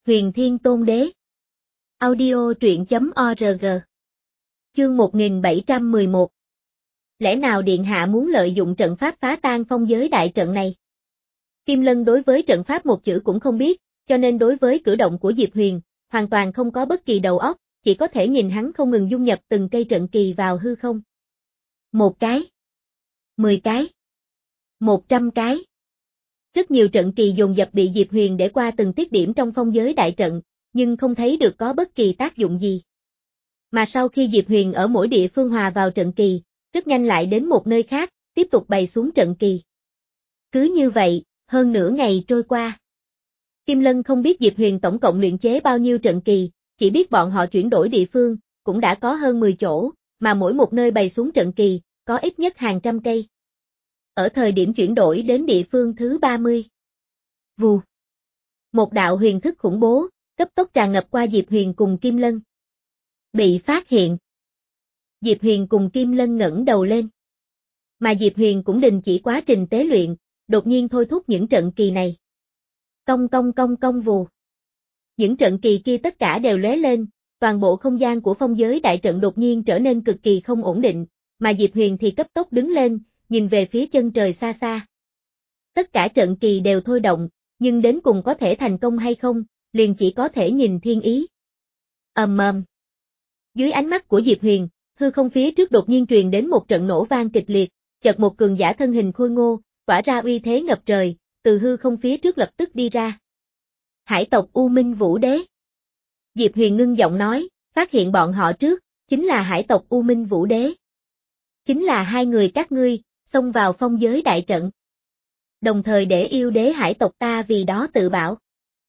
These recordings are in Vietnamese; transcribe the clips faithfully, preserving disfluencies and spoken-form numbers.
Huyền Thiên Tôn Đế. Audio truyện chấm org. Chương một nghìn bảy trăm mười một. Lẽ nào Điện Hạ muốn lợi dụng trận pháp phá tan phong giới đại trận này? Kim Lân đối với trận pháp một chữ cũng không biết, cho nên đối với cử động của Diệp Huyền, hoàn toàn không có bất kỳ đầu óc, chỉ có thể nhìn hắn không ngừng dung nhập từng cây trận kỳ vào hư không. Một cái. Mười cái. Một trăm cái. Rất nhiều trận kỳ dồn dập bị Diệp Huyền để qua từng tiết điểm trong phong giới đại trận, nhưng không thấy được có bất kỳ tác dụng gì. Mà sau khi Diệp Huyền ở mỗi địa phương hòa vào trận kỳ, rất nhanh lại đến một nơi khác, tiếp tục bày xuống trận kỳ. Cứ như vậy, hơn nửa ngày trôi qua. Kim Lân không biết Diệp Huyền tổng cộng luyện chế bao nhiêu trận kỳ, chỉ biết bọn họ chuyển đổi địa phương, cũng đã có hơn mười chỗ, mà mỗi một nơi bày xuống trận kỳ, có ít nhất hàng trăm cây. Ở thời điểm chuyển đổi đến địa phương thứ ba mươi. Vù. Một đạo huyền thức khủng bố, cấp tốc tràn ngập qua Diệp Huyền cùng Kim Lân. Bị phát hiện. Diệp Huyền cùng Kim Lân ngẩng đầu lên. Mà Diệp Huyền cũng đình chỉ quá trình tế luyện, đột nhiên thôi thúc những trận kỳ này. Cong cong cong cong vù. Những trận kỳ kia tất cả đều lóe lên, toàn bộ không gian của phong giới đại trận đột nhiên trở nên cực kỳ không ổn định, mà Diệp Huyền thì cấp tốc đứng lên, nhìn về phía chân trời xa xa. Tất cả trận kỳ đều thôi động, nhưng đến cùng có thể thành công hay không, liền chỉ có thể nhìn thiên ý. Ầm ầm. Dưới ánh mắt của Diệp Huyền, hư không phía trước đột nhiên truyền đến một trận nổ vang kịch liệt, chợt một cường giả thân hình khôi ngô, tỏa ra uy thế ngập trời, từ hư không phía trước lập tức đi ra. Hải tộc U Minh Vũ Đế. Diệp Huyền ngưng giọng nói, phát hiện bọn họ trước, chính là hải tộc U Minh Vũ Đế. Chính là hai người các ngươi, xông vào phong giới đại trận. Đồng thời để yêu đế hải tộc ta vì đó tự bảo.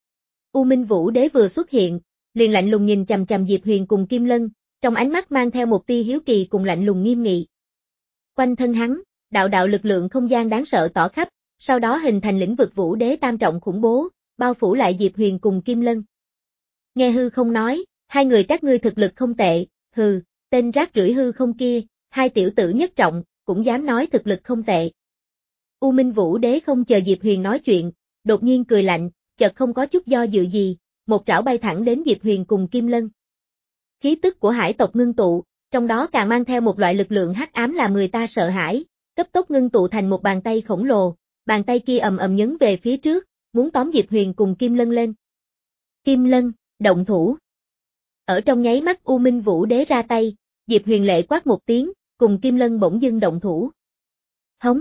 U Minh Vũ Đế vừa xuất hiện, liền lạnh lùng nhìn chằm chằm Diệp Huyền cùng Kim Lân, trong ánh mắt mang theo một tia hiếu kỳ cùng lạnh lùng nghiêm nghị. Quanh thân hắn, đạo đạo lực lượng không gian đáng sợ tỏ khắp, sau đó hình thành lĩnh vực Vũ Đế tam trọng khủng bố, bao phủ lại Diệp Huyền cùng Kim Lân. Nghe hư không nói, hai người các ngươi thực lực không tệ, hừ, tên rác rưởi hư không kia, hai tiểu tử nhất trọng, cũng dám nói thực lực không tệ. U Minh Vũ Đế không chờ Diệp Huyền nói chuyện, đột nhiên cười lạnh, chợt không có chút do dự gì, một trảo bay thẳng đến Diệp Huyền cùng Kim Lân. Khí tức của hải tộc ngưng tụ, trong đó càng mang theo một loại lực lượng hắc ám làm người ta sợ hãi, cấp tốc ngưng tụ thành một bàn tay khổng lồ, bàn tay kia ầm ầm nhấn về phía trước, muốn tóm Diệp Huyền cùng Kim Lân lên. Kim Lân, động thủ. Ở trong nháy mắt U Minh Vũ Đế ra tay, Diệp Huyền lệ quát một tiếng, cùng Kim Lân bỗng dưng động thủ. Hống.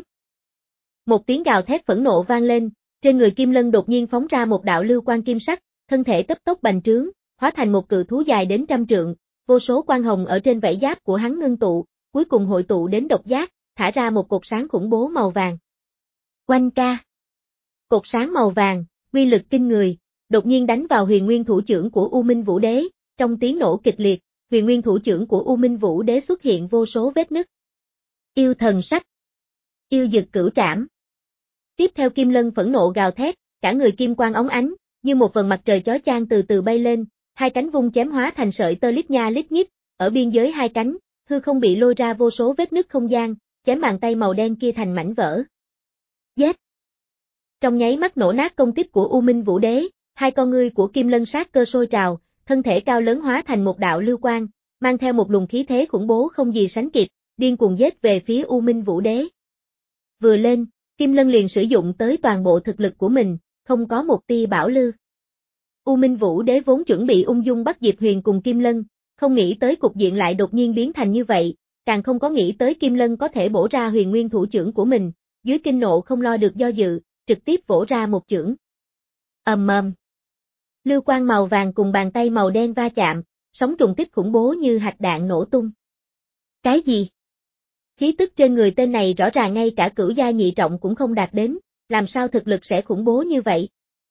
Một tiếng gào thét phẫn nộ vang lên, trên người Kim Lân đột nhiên phóng ra một đạo lưu quang kim sắc, thân thể cấp tốc bành trướng, hóa thành một cự thú dài đến trăm trượng, vô số quang hồng ở trên vảy giáp của hắn ngưng tụ, cuối cùng hội tụ đến độc giác, thả ra một cột sáng khủng bố màu vàng. Oanh ca. Cột sáng màu vàng, uy lực kinh người, đột nhiên đánh vào huyền nguyên thủ trưởng của U Minh Vũ Đế, trong tiếng nổ kịch liệt, huyền nguyên thủ trưởng của U Minh Vũ Đế xuất hiện vô số vết nứt. Yêu thần sách. Yêu dực cửu trảm. Tiếp theo Kim Lân phẫn nộ gào thét, cả người kim quang óng ánh, như một vầng mặt trời chói chang từ từ bay lên, hai cánh vung chém hóa thành sợi tơ lít nha lít nhít, ở biên giới hai cánh, hư không bị lôi ra vô số vết nứt không gian, chém bàn tay màu đen kia thành mảnh vỡ. Giết! Trong nháy mắt nổ nát công kích của U Minh Vũ Đế, hai con ngươi của Kim Lân sát cơ sôi trào, thân thể cao lớn hóa thành một đạo lưu quang, mang theo một luồng khí thế khủng bố không gì sánh kịp, điên cuồng giết về phía U Minh Vũ Đế. Vừa lên, Kim Lân liền sử dụng tới toàn bộ thực lực của mình, không có một tia bảo lưu. U Minh Vũ Đế vốn chuẩn bị ung dung bắt Diệp Huyền cùng Kim Lân, không nghĩ tới cục diện lại đột nhiên biến thành như vậy, càng không có nghĩ tới Kim Lân có thể bổ ra huyền nguyên thủ trưởng của mình, dưới kinh nộ không lo được do dự, trực tiếp vỗ ra một chưởng. Ầm ầm. Lưu quang màu vàng cùng bàn tay màu đen va chạm, sóng trùng kích khủng bố như hạch đạn nổ tung. Cái gì? Khí tức trên người tên này rõ ràng ngay cả cửu gia nhị trọng cũng không đạt đến, làm sao thực lực sẽ khủng bố như vậy?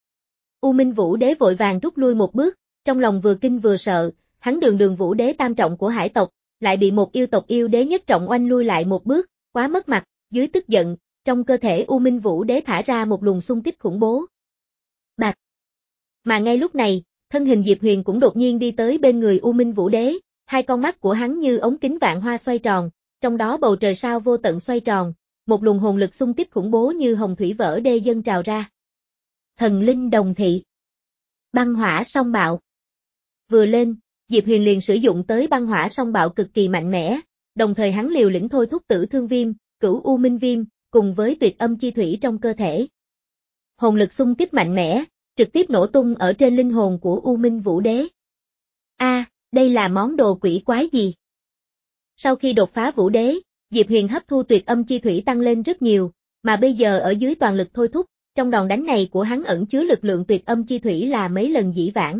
U Minh Vũ Đế vội vàng rút lui một bước, trong lòng vừa kinh vừa sợ, hắn đường đường Vũ Đế tam trọng của hải tộc, lại bị một yêu tộc yêu đế nhất trọng oanh lui lại một bước, quá mất mặt, dưới tức giận, trong cơ thể U Minh Vũ Đế thả ra một luồng xung kích khủng bố. Bạch! Mà ngay lúc này, thân hình Diệp Huyền cũng đột nhiên đi tới bên người U Minh Vũ Đế, hai con mắt của hắn như ống kính vạn hoa xoay tròn, trong đó bầu trời sao vô tận xoay tròn, một luồng hồn lực xung kích khủng bố như hồng thủy vỡ đê dâng trào ra. Thần linh đồng thị. Băng hỏa song bạo. Vừa lên, Diệp Huyền liền sử dụng tới băng hỏa song bạo cực kỳ mạnh mẽ, đồng thời hắn liều lĩnh thôi thúc Tử Thương Viêm, Cửu U Minh Viêm, cùng với tuyệt âm chi thủy trong cơ thể. Hồn lực xung kích mạnh mẽ, trực tiếp nổ tung ở trên linh hồn của U Minh Vũ Đế. A, à, đây là món đồ quỷ quái gì? Sau khi đột phá Vũ Đế, Diệp Huyền hấp thu tuyệt âm chi thủy tăng lên rất nhiều, mà bây giờ ở dưới toàn lực thôi thúc, trong đòn đánh này của hắn ẩn chứa lực lượng tuyệt âm chi thủy là mấy lần dĩ vãng.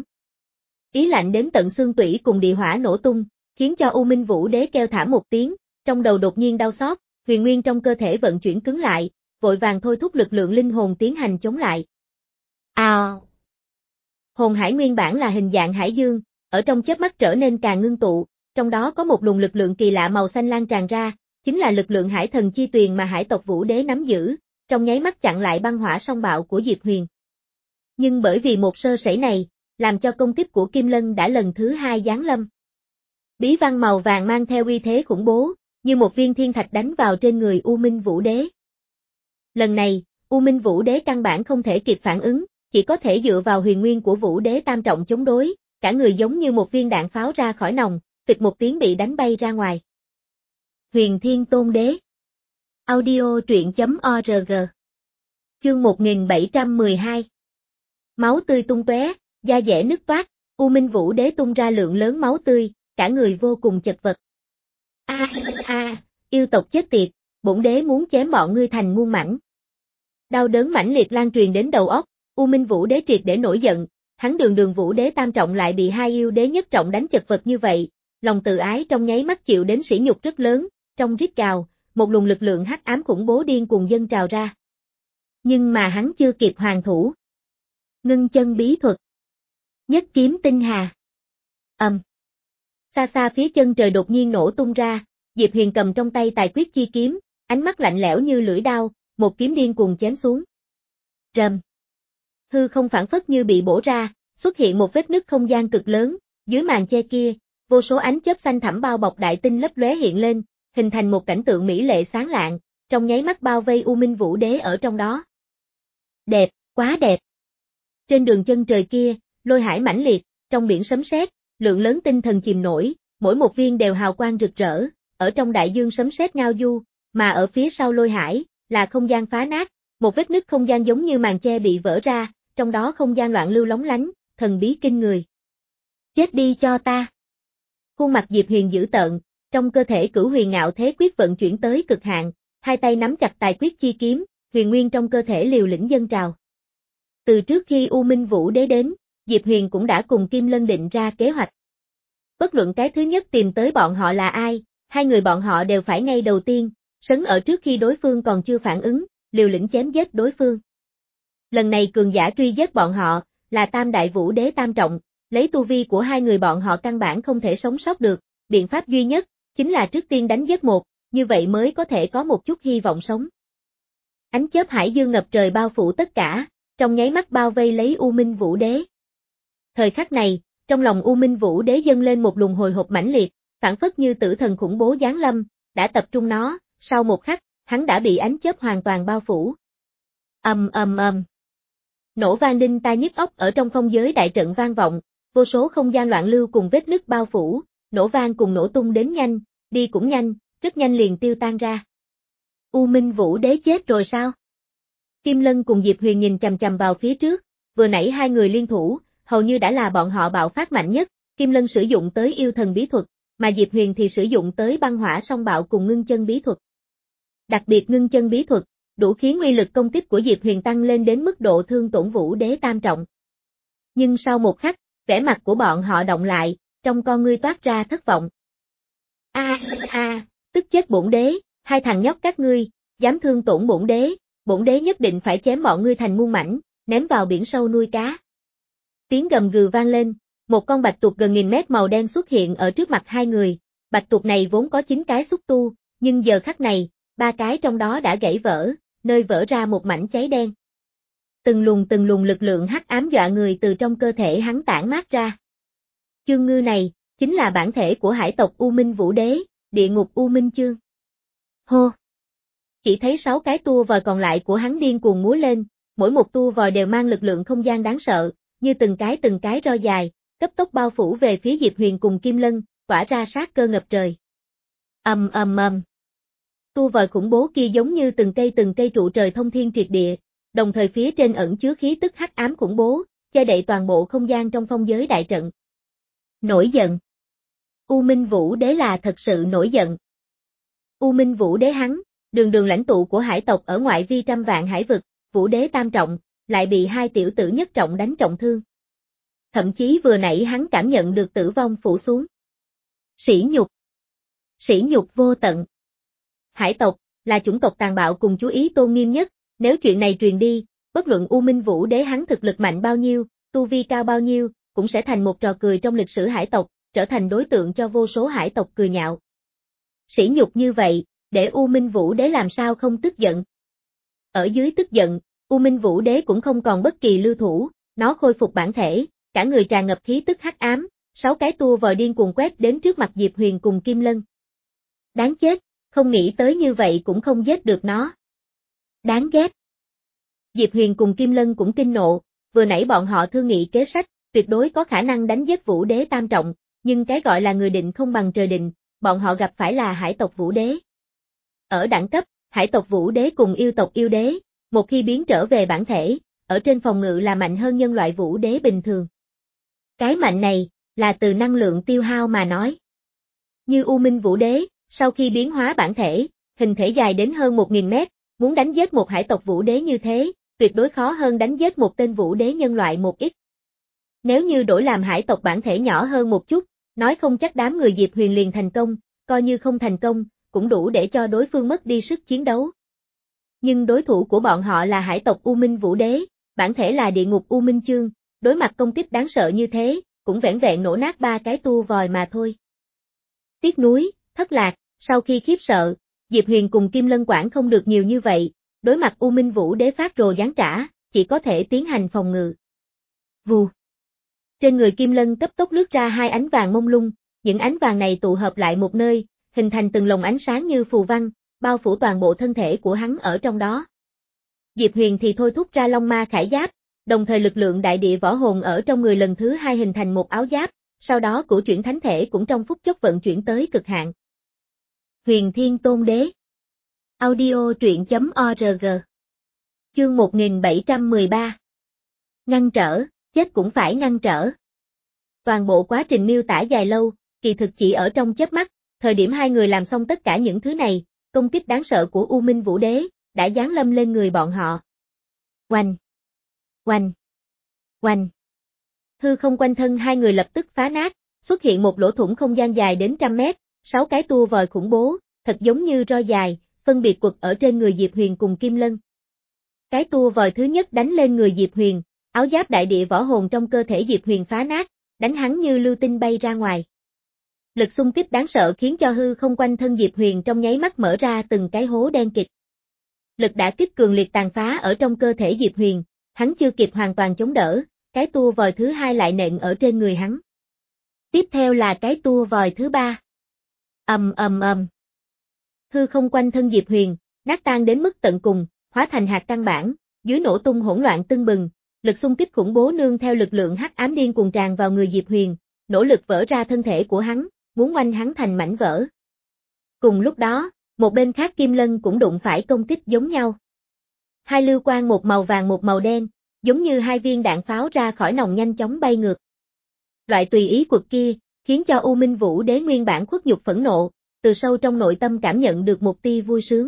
Ý lạnh đến tận xương tủy cùng địa hỏa nổ tung, khiến cho U Minh Vũ Đế kêu thảm một tiếng, trong đầu đột nhiên đau xót, huyền nguyên trong cơ thể vận chuyển cứng lại, vội vàng thôi thúc lực lượng linh hồn tiến hành chống lại. Ào! À. Hồn hải nguyên bản là hình dạng hải dương, ở trong chớp mắt trở nên càng ngưng tụ, trong đó có một luồng lực lượng kỳ lạ màu xanh lan tràn ra, chính là lực lượng hải thần chi tuyền mà hải tộc Vũ Đế nắm giữ, trong nháy mắt chặn lại băng hỏa song bạo của Diệp Huyền. Nhưng bởi vì một sơ sẩy này, làm cho công kích của Kim Lân đã lần thứ hai giáng lâm. Bí văn màu vàng mang theo uy thế khủng bố, như một viên thiên thạch đánh vào trên người U Minh Vũ Đế. Lần này, U Minh Vũ Đế căn bản không thể kịp phản ứng, chỉ có thể dựa vào huyền nguyên của Vũ Đế tam trọng chống đối, cả người giống như một viên đạn pháo ra khỏi nòng, tịch một tiếng bị đánh bay ra ngoài. Huyền Thiên Tôn Đế. Audio truyện chấm org. Chương một nghìn bảy trăm mười hai. Máu tươi tung tóe, da dẻ nứt toát, U Minh Vũ Đế tung ra lượng lớn máu tươi, cả người vô cùng chật vật. A a, yêu tộc chết tiệt, bổn đế muốn chém bọn ngươi thành muôn mảnh. Đau đớn mãnh liệt lan truyền đến đầu óc, U Minh Vũ Đế triệt để nổi giận, hắn đường đường Vũ Đế tam trọng lại bị hai yêu đế nhất trọng đánh chật vật như vậy, lòng tự ái trong nháy mắt chịu đến sỉ nhục rất lớn, trong rít gào, một luồng lực lượng hắc ám khủng bố điên cuồng dâng trào ra. Nhưng mà hắn chưa kịp hoàn thủ. Ngưng chân bí thuật. Nhất kiếm tinh hà. Ầm. Um. Xa xa phía chân trời đột nhiên nổ tung ra, Diệp Huyền cầm trong tay tài quyết chi kiếm, ánh mắt lạnh lẽo như lưỡi đao, một kiếm điên cuồng chém xuống. Rầm. Hư không phản phất như bị bổ ra, xuất hiện một vết nứt không gian cực lớn, dưới màn che kia, vô số ánh chớp xanh thẳm bao bọc đại tinh lấp lóe hiện lên, hình thành một cảnh tượng mỹ lệ sáng lạng, trong nháy mắt bao vây U Minh Vũ Đế ở trong đó. Đẹp, quá đẹp. Trên đường chân trời kia, lôi hải mãnh liệt, trong biển sấm sét, lượng lớn tinh thần chìm nổi, mỗi một viên đều hào quang rực rỡ, ở trong đại dương sấm sét ngao du, mà ở phía sau lôi hải, là không gian phá nát, một vết nứt không gian giống như màn che bị vỡ ra, trong đó không gian loạn lưu lóng lánh, thần bí kinh người. Chết đi cho ta. Khuôn mặt Diệp Huyền dữ tợn, trong cơ thể Cửu Huyền Ngạo Thế Quyết vận chuyển tới cực hạn, hai tay nắm chặt tài quyết chi kiếm, huyền nguyên trong cơ thể liều lĩnh dâng trào. Từ trước khi U Minh Vũ Đế đến, Diệp Huyền cũng đã cùng Kim Lân định ra kế hoạch. Bất luận cái thứ nhất tìm tới bọn họ là ai, hai người bọn họ đều phải ngay đầu tiên, sấn ở trước khi đối phương còn chưa phản ứng, liều lĩnh chém giết đối phương. Lần này cường giả truy giết bọn họ, là Tam Đại Vũ Đế tam trọng, lấy tu vi của hai người bọn họ căn bản không thể sống sót được, biện pháp duy nhất, chính là trước tiên đánh giết một, như vậy mới có thể có một chút hy vọng sống. Ánh chớp hải dương ngập trời bao phủ tất cả, trong nháy mắt bao vây lấy U Minh Vũ Đế. Thời khắc này, trong lòng U Minh Vũ Đế dâng lên một luồng hồi hộp mãnh liệt, phản phất như tử thần khủng bố giáng lâm, đã tập trung nó, sau một khắc, hắn đã bị ánh chớp hoàn toàn bao phủ. Ầm ầm ầm. Nổ vang đinh tai nhức óc ở trong phong giới đại trận vang vọng, vô số không gian loạn lưu cùng vết nứt bao phủ, nổ vang cùng nổ tung đến nhanh, đi cũng nhanh, rất nhanh liền tiêu tan ra. U Minh Vũ Đế chết rồi sao? Kim Lân cùng Diệp Huyền nhìn chằm chằm vào phía trước, vừa nãy hai người liên thủ, hầu như đã là bọn họ bạo phát mạnh nhất, Kim Lân sử dụng tới yêu thần bí thuật, mà Diệp Huyền thì sử dụng tới băng hỏa song bạo cùng ngưng chân bí thuật. Đặc biệt ngưng chân bí thuật, đủ khiến uy lực công kích của Diệp Huyền tăng lên đến mức độ thương tổn Vũ Đế tam trọng. Nhưng sau một khắc, vẻ mặt của bọn họ động lại, trong con ngươi toát ra thất vọng. A a, tức chết bổn đế, hai thằng nhóc các ngươi, dám thương tổn bổn đế, bổn đế nhất định phải chém bọn ngươi thành muôn mảnh, ném vào biển sâu nuôi cá. Tiếng gầm gừ vang lên, một con bạch tuộc gần nghìn mét màu đen xuất hiện ở trước mặt hai người, bạch tuộc này vốn có chín cái xúc tu, nhưng giờ khắc này, ba cái trong đó đã gãy vỡ, nơi vỡ ra một mảnh cháy đen. Từng luồng từng luồng lực lượng hắc ám dọa người từ trong cơ thể hắn tản mát ra. Chương ngư này, chính là bản thể của hải tộc U Minh Vũ Đế, địa ngục U Minh chương. Hô! Chỉ thấy sáu cái tua vòi còn lại của hắn điên cuồng múa lên, mỗi một tua vòi đều mang lực lượng không gian đáng sợ, như từng cái từng cái roi dài, cấp tốc bao phủ về phía Diệp Huyền cùng Kim Lân, tỏa ra sát cơ ngập trời. Ầm ầm ầm. Tu vòi khủng bố kia giống như từng cây từng cây trụ trời thông thiên triệt địa, đồng thời phía trên ẩn chứa khí tức hắc ám khủng bố, che đậy toàn bộ không gian trong phong giới đại trận. Nổi giận. U Minh Vũ Đế là thật sự nổi giận. U Minh Vũ Đế hắn, đường đường lãnh tụ của hải tộc ở ngoại vi trăm vạn hải vực, Vũ Đế tam trọng, lại bị hai tiểu tử nhất trọng đánh trọng thương. Thậm chí vừa nãy hắn cảm nhận được tử vong phủ xuống. Sỉ nhục. Sỉ nhục vô tận. Hải tộc, là chủng tộc tàn bạo cùng chú ý tôn nghiêm nhất, nếu chuyện này truyền đi, bất luận U Minh Vũ Đế hắn thực lực mạnh bao nhiêu, tu vi cao bao nhiêu, cũng sẽ thành một trò cười trong lịch sử hải tộc, trở thành đối tượng cho vô số hải tộc cười nhạo. Sỉ nhục như vậy, để U Minh Vũ Đế làm sao không tức giận. Ở dưới tức giận, U Minh Vũ Đế cũng không còn bất kỳ lưu thủ, nó khôi phục bản thể, cả người tràn ngập khí tức hắc ám, sáu cái tua vòi điên cuồng quét đến trước mặt Diệp Huyền cùng Kim Lân. Đáng chết, không nghĩ tới như vậy cũng không giết được nó. Đáng ghét. Diệp Huyền cùng Kim Lân cũng kinh nộ, vừa nãy bọn họ thương nghị kế sách, tuyệt đối có khả năng đánh giết Vũ Đế tam trọng, nhưng cái gọi là người định không bằng trời định, bọn họ gặp phải là hải tộc Vũ Đế. Ở đẳng cấp, hải tộc Vũ Đế cùng yêu tộc yêu đế, một khi biến trở về bản thể, ở trên phòng ngự là mạnh hơn nhân loại Vũ Đế bình thường. Cái mạnh này, là từ năng lượng tiêu hao mà nói. Như U Minh Vũ Đế, sau khi biến hóa bản thể, hình thể dài đến hơn một nghìn mét, muốn đánh giết một hải tộc Vũ Đế như thế, tuyệt đối khó hơn đánh giết một tên Vũ Đế nhân loại một ít. Nếu như đổi làm hải tộc bản thể nhỏ hơn một chút, nói không chắc đám người Diệp Huyền liền thành công, coi như không thành công, cũng đủ để cho đối phương mất đi sức chiến đấu. Nhưng đối thủ của bọn họ là hải tộc U Minh Vũ Đế, bản thể là địa ngục U Minh Chương, đối mặt công kích đáng sợ như thế, cũng vẻn vẹn nổ nát ba cái tua vòi mà thôi. Tiếc nuối, thất lạc, sau khi khiếp sợ, Diệp Huyền cùng Kim Lân quản không được nhiều như vậy, đối mặt U Minh Vũ Đế phát rồ giáng trả, chỉ có thể tiến hành phòng ngự. Vù. Trên người Kim Lân cấp tốc lướt ra hai ánh vàng mông lung, những ánh vàng này tụ hợp lại một nơi, hình thành từng lồng ánh sáng như phù văn, bao phủ toàn bộ thân thể của hắn ở trong đó. Diệp Huyền thì thôi thúc ra Long Ma Khải Giáp, đồng thời lực lượng đại địa võ hồn ở trong người lần thứ hai hình thành một áo giáp, sau đó cửu chuyển thánh thể cũng trong phút chốc vận chuyển tới cực hạn. Huyền Thiên Tôn Đế. Audio truyện chấm org. Chương một nghìn bảy trăm mười ba. Ngăn trở, chết cũng phải ngăn trở. Toàn bộ quá trình miêu tả dài lâu, kỳ thực chỉ ở trong chớp mắt, thời điểm hai người làm xong tất cả những thứ này, công kích đáng sợ của U Minh Vũ Đế đã giáng lâm lên người bọn họ. Oanh! Oanh! Oanh! Hư không quanh thân hai người lập tức phá nát, xuất hiện một lỗ thủng không gian dài đến trăm mét, sáu cái tua vòi khủng bố, thật giống như roi dài, phân biệt quật ở trên người Diệp Huyền cùng Kim Lân. Cái tua vòi thứ nhất đánh lên người Diệp Huyền, áo giáp đại địa võ hồn trong cơ thể Diệp Huyền phá nát, đánh hắn như lưu tinh bay ra ngoài. Lực xung kích đáng sợ khiến cho hư không quanh thân Diệp Huyền trong nháy mắt mở ra từng cái hố đen kịt. Lực đả kích cường liệt tàn phá ở trong cơ thể Diệp Huyền, hắn chưa kịp hoàn toàn chống đỡ, cái tua vòi thứ hai lại nện ở trên người hắn. Tiếp theo là cái tua vòi thứ ba. Ầm ầm ầm. Hư không quanh thân Diệp Huyền, nát tan đến mức tận cùng, hóa thành hạt căn bản, dưới nổ tung hỗn loạn tưng bừng, lực xung kích khủng bố nương theo lực lượng hắc ám điên cuồng tràn vào người Diệp Huyền, nỗ lực vỡ ra thân thể của hắn, muốn oanh hắn thành mảnh vỡ. Cùng lúc đó, một bên khác Kim Lân cũng đụng phải công kích giống nhau. Hai lưu quang một màu vàng một màu đen, giống như hai viên đạn pháo ra khỏi nòng nhanh chóng bay ngược. Loại tùy ý quật kia, khiến cho U Minh Vũ Đế nguyên bản khuất nhục phẫn nộ, từ sâu trong nội tâm cảm nhận được một tia vui sướng.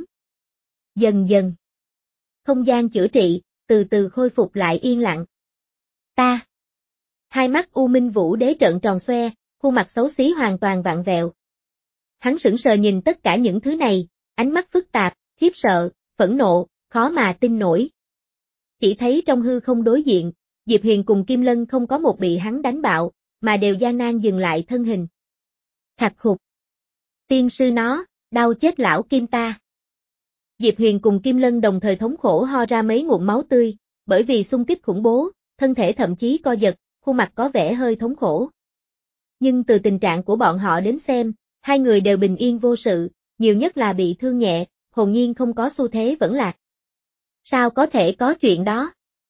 Dần dần, không gian chữa trị, từ từ khôi phục lại yên lặng. Ta! Hai mắt U Minh Vũ Đế trợn tròn xoe, khuôn mặt xấu xí hoàn toàn vặn vẹo. Hắn sững sờ nhìn tất cả những thứ này, ánh mắt phức tạp, khiếp sợ, phẫn nộ, khó mà tin nổi. Chỉ thấy trong hư không đối diện, Diệp Huyền cùng Kim Lân không có một bị hắn đánh bạo, mà đều gian nan dừng lại thân hình. Khạc khục. Tiên sư nó, đau chết lão Kim ta. Diệp Huyền cùng Kim Lân đồng thời thống khổ ho ra mấy ngụm máu tươi, bởi vì xung kích khủng bố, thân thể thậm chí co giật, khuôn mặt có vẻ hơi thống khổ. Nhưng từ tình trạng của bọn họ đến xem, hai người đều bình yên vô sự, nhiều nhất là bị thương nhẹ, hồn nhiên không có xu thế vẫn lạc. Sao có thể có chuyện đó?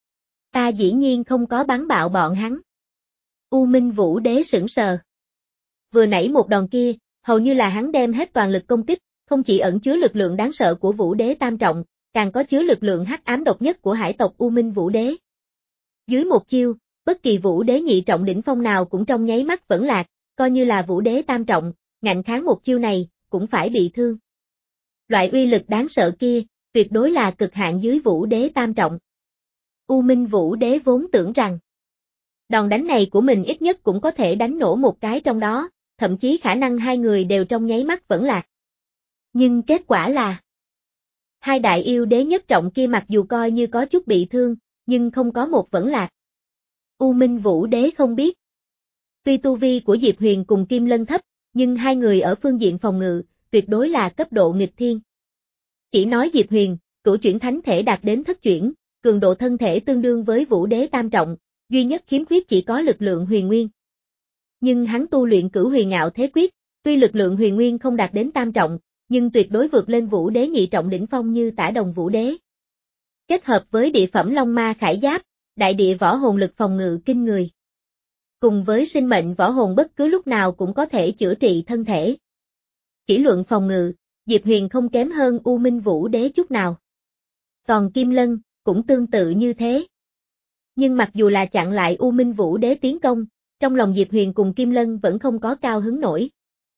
Ta dĩ nhiên không có bắn bạo bọn hắn. U Minh Vũ Đế sững sờ. Vừa nãy một đòn kia, hầu như là hắn đem hết toàn lực công kích, không chỉ ẩn chứa lực lượng đáng sợ của Vũ Đế Tam Trọng, càng có chứa lực lượng hắc ám độc nhất của hải tộc U Minh Vũ Đế. Dưới một chiêu, bất kỳ Vũ Đế nhị trọng đỉnh phong nào cũng trong nháy mắt vẫn lạc, coi như là Vũ Đế Tam Trọng, ngạnh kháng một chiêu này, cũng phải bị thương. Loại uy lực đáng sợ kia, tuyệt đối là cực hạn dưới Vũ Đế Tam Trọng. U Minh Vũ Đế vốn tưởng rằng, đòn đánh này của mình ít nhất cũng có thể đánh nổ một cái trong đó, thậm chí khả năng hai người đều trong nháy mắt vẫn lạc. Nhưng kết quả là, hai đại yêu đế nhất trọng kia mặc dù coi như có chút bị thương, nhưng không có một vẫn lạc. U Minh Vũ Đế không biết. Tuy tu vi của Diệp Huyền cùng Kim Lân thấp, nhưng hai người ở phương diện phòng ngự, tuyệt đối là cấp độ nghịch thiên. Chỉ nói Diệp Huyền, cửu chuyển thánh thể đạt đến thất chuyển, cường độ thân thể tương đương với Vũ Đế Tam Trọng, duy nhất khiếm khuyết chỉ có lực lượng huyền nguyên. Nhưng hắn tu luyện cửu huyền ngạo thế quyết, tuy lực lượng huyền nguyên không đạt đến Tam Trọng, nhưng tuyệt đối vượt lên Vũ Đế nhị trọng đỉnh phong như Tả Đồng Vũ Đế. Kết hợp với địa phẩm Long Ma Khải Giáp, đại địa võ hồn lực phòng ngự kinh người. Cùng với sinh mệnh võ hồn bất cứ lúc nào cũng có thể chữa trị thân thể. Chỉ luận phòng ngự, Diệp Huyền không kém hơn U Minh Vũ Đế chút nào. Còn Kim Lân, cũng tương tự như thế. Nhưng mặc dù là chặn lại U Minh Vũ Đế tiến công, trong lòng Diệp Huyền cùng Kim Lân vẫn không có cao hứng nổi.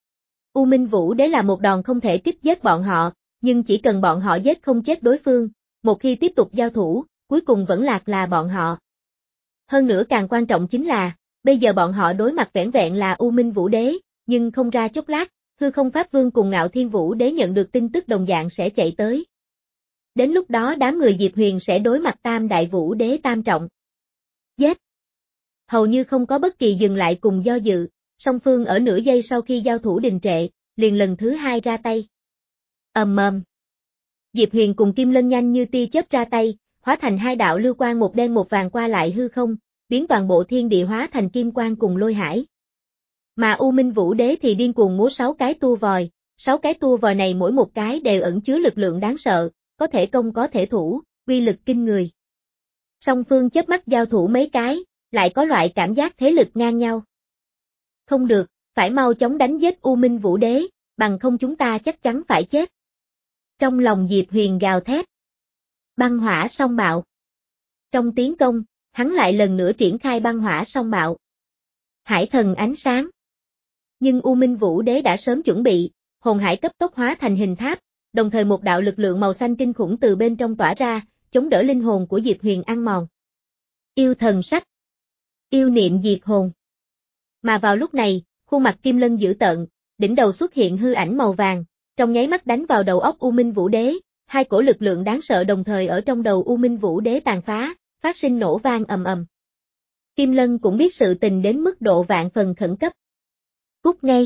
U Minh Vũ Đế là một đòn không thể tiếp giết bọn họ, nhưng chỉ cần bọn họ giết không chết đối phương, một khi tiếp tục giao thủ, cuối cùng vẫn lạc là bọn họ. Hơn nữa càng quan trọng chính là, bây giờ bọn họ đối mặt vẻn vẹn là U Minh Vũ Đế, nhưng không ra chốc lát, Hư Không Pháp Vương cùng Ngạo Thiên Vũ Đế nhận được tin tức đồng dạng sẽ chạy tới. Đến lúc đó đám người Diệp Huyền sẽ đối mặt Tam Đại Vũ Đế Tam Trọng. Giết! Hầu như không có bất kỳ dừng lại cùng do dự, song phương ở nửa giây sau khi giao thủ đình trệ, liền lần thứ hai ra tay. Ầm ầm. Diệp Huyền cùng Kim Lân nhanh như tia chớp ra tay, hóa thành hai đạo lưu quang một đen một vàng qua lại hư không, biến toàn bộ thiên địa hóa thành kim quang cùng lôi hải. Mà U Minh Vũ Đế thì điên cuồng múa sáu cái tua vòi, sáu cái tua vòi này mỗi một cái đều ẩn chứa lực lượng đáng sợ, có thể công có thể thủ, uy lực kinh người. Song phương chớp mắt giao thủ mấy cái, lại có loại cảm giác thế lực ngang nhau. Không được, phải mau chóng đánh giết U Minh Vũ Đế, bằng không chúng ta chắc chắn phải chết. Trong lòng Diệp Huyền gào thét. Băng hỏa song bạo. Trong tiến công, hắn lại lần nữa triển khai băng hỏa song bạo. Hải thần ánh sáng. Nhưng U Minh Vũ Đế đã sớm chuẩn bị, hồn hải cấp tốc hóa thành hình tháp, đồng thời một đạo lực lượng màu xanh kinh khủng từ bên trong tỏa ra, chống đỡ linh hồn của Diệp Huyền ăn mòn. Yêu thần sách. Yêu niệm diệt hồn. Mà vào lúc này, khuôn mặt Kim Lân dữ tợn, đỉnh đầu xuất hiện hư ảnh màu vàng, trong nháy mắt đánh vào đầu óc U Minh Vũ Đế, hai cổ lực lượng đáng sợ đồng thời ở trong đầu U Minh Vũ Đế tàn phá, phát sinh nổ vang ầm ầm. Kim Lân cũng biết sự tình đến mức độ vạn phần khẩn cấp. Cút ngay.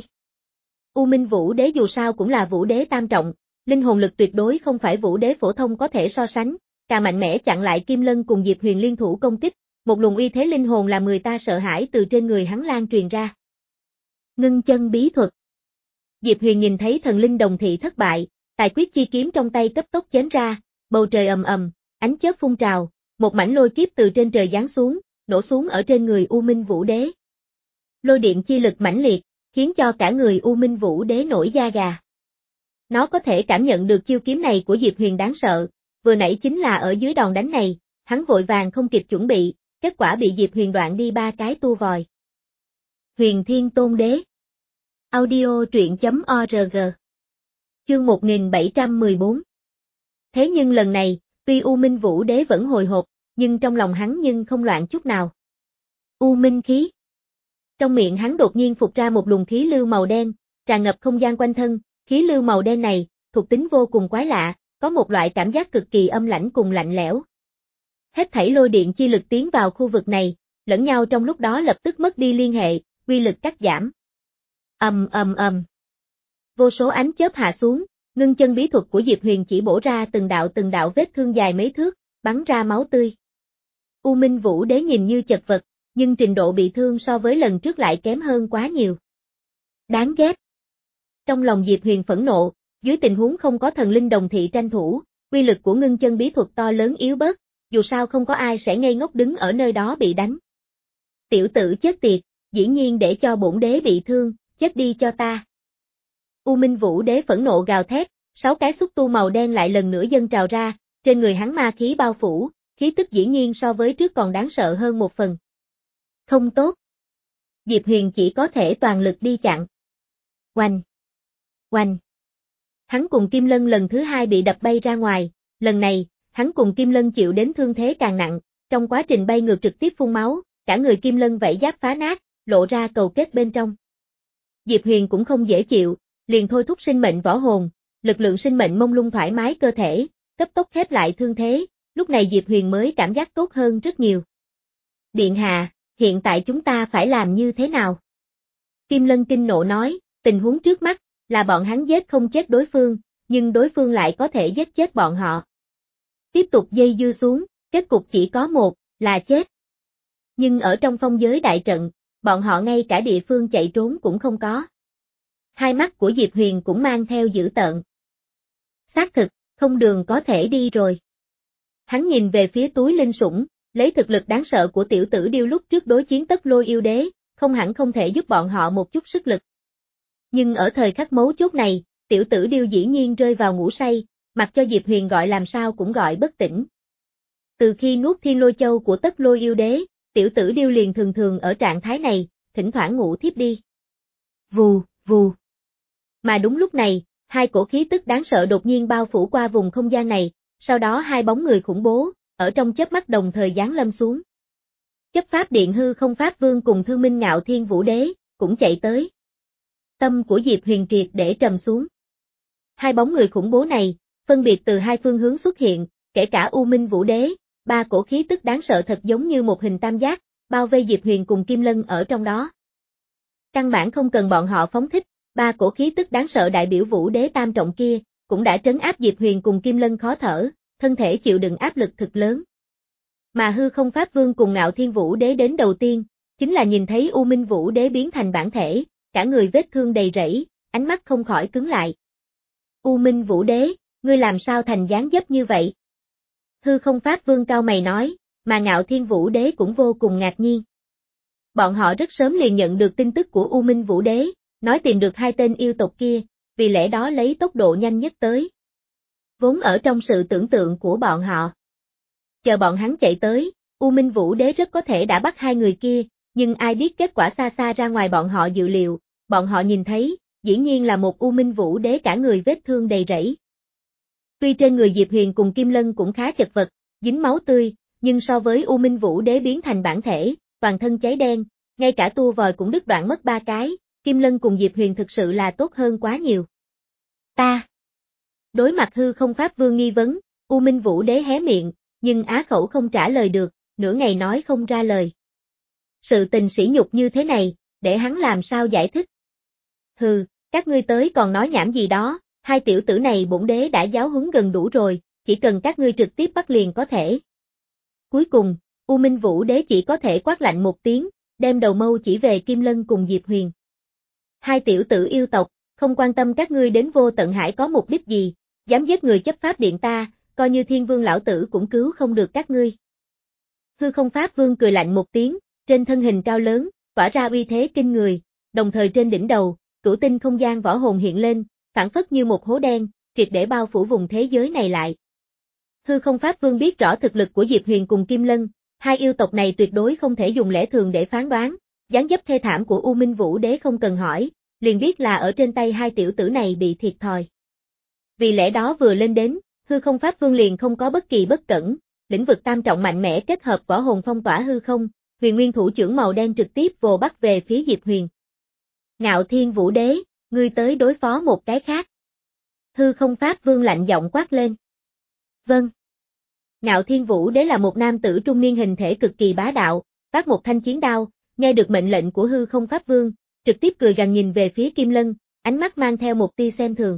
U Minh Vũ Đế dù sao cũng là Vũ Đế Tam Trọng, linh hồn lực tuyệt đối không phải Vũ Đế phổ thông có thể so sánh, càng mạnh mẽ chặn lại Kim Lân cùng Diệp Huyền liên thủ công kích, một luồng uy thế linh hồn làm người ta sợ hãi từ trên người hắn lan truyền ra. Ngưng chân bí thuật. Diệp Huyền nhìn thấy thần linh đồng thị thất bại, tài quyết chi kiếm trong tay cấp tốc chém ra, bầu trời ầm ầm, ánh chớp phun trào, một mảnh lôi kiếp từ trên trời giáng xuống, nổ xuống ở trên người U Minh Vũ Đế. Lôi điện chi lực mãnh liệt, khiến cho cả người U Minh Vũ Đế nổi da gà. Nó có thể cảm nhận được chiêu kiếm này của Diệp Huyền đáng sợ, vừa nãy chính là ở dưới đòn đánh này, hắn vội vàng không kịp chuẩn bị, kết quả bị Diệp Huyền đoạn đi ba cái tua vòi. Huyền Thiên Tôn Đế. Audio truyện chấm org. Chương một nghìn bảy trăm mười bốn. Thế nhưng lần này, tuy U Minh Vũ Đế vẫn hồi hộp, nhưng trong lòng hắn nhưng không loạn chút nào. U Minh khí. Trong miệng hắn đột nhiên phụt ra một luồng khí lưu màu đen, tràn ngập không gian quanh thân, khí lưu màu đen này, thuộc tính vô cùng quái lạ, có một loại cảm giác cực kỳ âm lãnh cùng lạnh lẽo. Hết thảy lôi điện chi lực tiến vào khu vực này, lẫn nhau trong lúc đó lập tức mất đi liên hệ, uy lực cắt giảm. Ầm ầm ầm. Vô số ánh chớp hạ xuống, ngưng chân bí thuật của Diệp Huyền chỉ bổ ra từng đạo từng đạo vết thương dài mấy thước, bắn ra máu tươi. U Minh Vũ Đế nhìn như chật vật, nhưng trình độ bị thương so với lần trước lại kém hơn quá nhiều. Đáng ghét. Trong lòng Diệp Huyền phẫn nộ, dưới tình huống không có thần linh đồng thị tranh thủ, uy lực của ngưng chân bí thuật to lớn yếu bớt, dù sao không có ai sẽ ngây ngốc đứng ở nơi đó bị đánh. Tiểu tử chết tiệt, dĩ nhiên để cho bổn đế bị thương, chết đi cho ta. U Minh Vũ Đế phẫn nộ gào thét, sáu cái xúc tu màu đen lại lần nữa dâng trào ra, trên người hắn ma khí bao phủ, khí tức dĩ nhiên so với trước còn đáng sợ hơn một phần. Không tốt. Diệp Huyền chỉ có thể toàn lực đi chặn. Oanh! Oanh! Hắn cùng Kim Lân lần thứ hai bị đập bay ra ngoài, lần này, hắn cùng Kim Lân chịu đến thương thế càng nặng, trong quá trình bay ngược trực tiếp phun máu, cả người Kim Lân vảy giáp phá nát, lộ ra cầu kết bên trong. Diệp Huyền cũng không dễ chịu, liền thôi thúc sinh mệnh võ hồn, lực lượng sinh mệnh mông lung thoải mái cơ thể, cấp tốc khép lại thương thế, lúc này Diệp Huyền mới cảm giác tốt hơn rất nhiều. Điện hạ, hiện tại chúng ta phải làm như thế nào? Kim Lân kinh nộ nói, tình huống trước mắt, là bọn hắn giết không chết đối phương, nhưng đối phương lại có thể giết chết bọn họ. Tiếp tục dây dưa xuống, kết cục chỉ có một, là chết. Nhưng ở trong phong giới đại trận, bọn họ ngay cả địa phương chạy trốn cũng không có. Hai mắt của Diệp Huyền cũng mang theo dữ tợn. Xác thực, không đường có thể đi rồi. Hắn nhìn về phía túi linh sủng, lấy thực lực đáng sợ của tiểu tử điêu lúc trước đối chiến Tất Lôi yêu đế, không hẳn không thể giúp bọn họ một chút sức lực. Nhưng ở thời khắc mấu chốt này, tiểu tử điêu dĩ nhiên rơi vào ngủ say, mặc cho Diệp Huyền gọi làm sao cũng gọi bất tỉnh. Từ khi nuốt thiên lôi châu của Tất Lôi yêu đế, tiểu tử điêu liền thường thường ở trạng thái này, thỉnh thoảng ngủ thiếp đi. Vù, vù. Mà đúng lúc này, hai cổ khí tức đáng sợ đột nhiên bao phủ qua vùng không gian này, sau đó hai bóng người khủng bố, ở trong chớp mắt đồng thời giáng lâm xuống. Chấp pháp điện hư không pháp vương cùng Thương Minh Ngạo Thiên Vũ Đế, cũng chạy tới. Tâm của Diệp Huyền triệt để trầm xuống. Hai bóng người khủng bố này, phân biệt từ hai phương hướng xuất hiện, kể cả U Minh Vũ Đế, ba cổ khí tức đáng sợ thật giống như một hình tam giác, bao vây Diệp Huyền cùng Kim Lân ở trong đó. Căn bản không cần bọn họ phóng thích, ba cổ khí tức đáng sợ đại biểu Vũ Đế tam trọng kia, cũng đã trấn áp Diệp Huyền cùng Kim Lân khó thở, thân thể chịu đựng áp lực thực lớn. Mà hư không pháp vương cùng Ngạo Thiên Vũ Đế đến đầu tiên, chính là nhìn thấy U Minh Vũ Đế biến thành bản thể, cả người vết thương đầy rẫy, ánh mắt không khỏi cứng lại. U Minh Vũ Đế, ngươi làm sao thành dáng dấp như vậy? Hư không pháp vương cao mày nói, mà Ngạo Thiên Vũ Đế cũng vô cùng ngạc nhiên. Bọn họ rất sớm liền nhận được tin tức của U Minh Vũ Đế, nói tìm được hai tên yêu tộc kia, vì lẽ đó lấy tốc độ nhanh nhất tới. Vốn ở trong sự tưởng tượng của bọn họ. Chờ bọn hắn chạy tới, U Minh Vũ Đế rất có thể đã bắt hai người kia, nhưng ai biết kết quả xa xa ra ngoài bọn họ dự liệu, bọn họ nhìn thấy, dĩ nhiên là một U Minh Vũ Đế cả người vết thương đầy rẫy. Tuy trên người Diệp Huyền cùng Kim Lân cũng khá chật vật, dính máu tươi, nhưng so với U Minh Vũ Đế biến thành bản thể, toàn thân cháy đen, ngay cả tua vòi cũng đứt đoạn mất ba cái, Kim Lân cùng Diệp Huyền thực sự là tốt hơn quá nhiều. Ta. Đối mặt hư không pháp vương nghi vấn, U Minh Vũ Đế hé miệng, nhưng á khẩu không trả lời được, nửa ngày nói không ra lời. Sự tình sỉ nhục như thế này, để hắn làm sao giải thích? Hừ, các ngươi tới còn nói nhảm gì đó, hai tiểu tử này bổn đế đã giáo huấn gần đủ rồi, chỉ cần các ngươi trực tiếp bắt liền có thể. Cuối cùng, U Minh Vũ Đế chỉ có thể quát lạnh một tiếng, đem đầu mâu chỉ về Kim Lân cùng Diệp Huyền. Hai tiểu tử yêu tộc, không quan tâm các ngươi đến Vô Tận Hải có mục đích gì, dám giết người chấp pháp điện ta, coi như Thiên Vương lão tử cũng cứu không được các ngươi. Hư không pháp vương cười lạnh một tiếng, trên thân hình cao lớn, tỏa ra uy thế kinh người, đồng thời trên đỉnh đầu, cửu tinh không gian võ hồn hiện lên, phản phất như một hố đen, triệt để bao phủ vùng thế giới này lại. Hư không pháp vương biết rõ thực lực của Diệp Huyền cùng Kim Lân, hai yêu tộc này tuyệt đối không thể dùng lẽ thường để phán đoán, dáng dấp thê thảm của U Minh Vũ Đế không cần hỏi, liền biết là ở trên tay hai tiểu tử này bị thiệt thòi. Vì lẽ đó vừa lên đến, hư không pháp vương liền không có bất kỳ bất cẩn, lĩnh vực tam trọng mạnh mẽ kết hợp võ hồn phong tỏa hư không, huyền nguyên thủ trưởng màu đen trực tiếp vồ bắt về phía Diệp Huyền. Ngạo Thiên Vũ Đế, ngươi tới đối phó một cái khác. Hư không pháp vương lạnh giọng quát lên. Vâng. Ngạo Thiên Vũ Đế là một nam tử trung niên hình thể cực kỳ bá đạo, vác một thanh chiến đao, nghe được mệnh lệnh của hư không pháp vương, trực tiếp cười gằn nhìn về phía Kim Lân, ánh mắt mang theo một tia xem thường.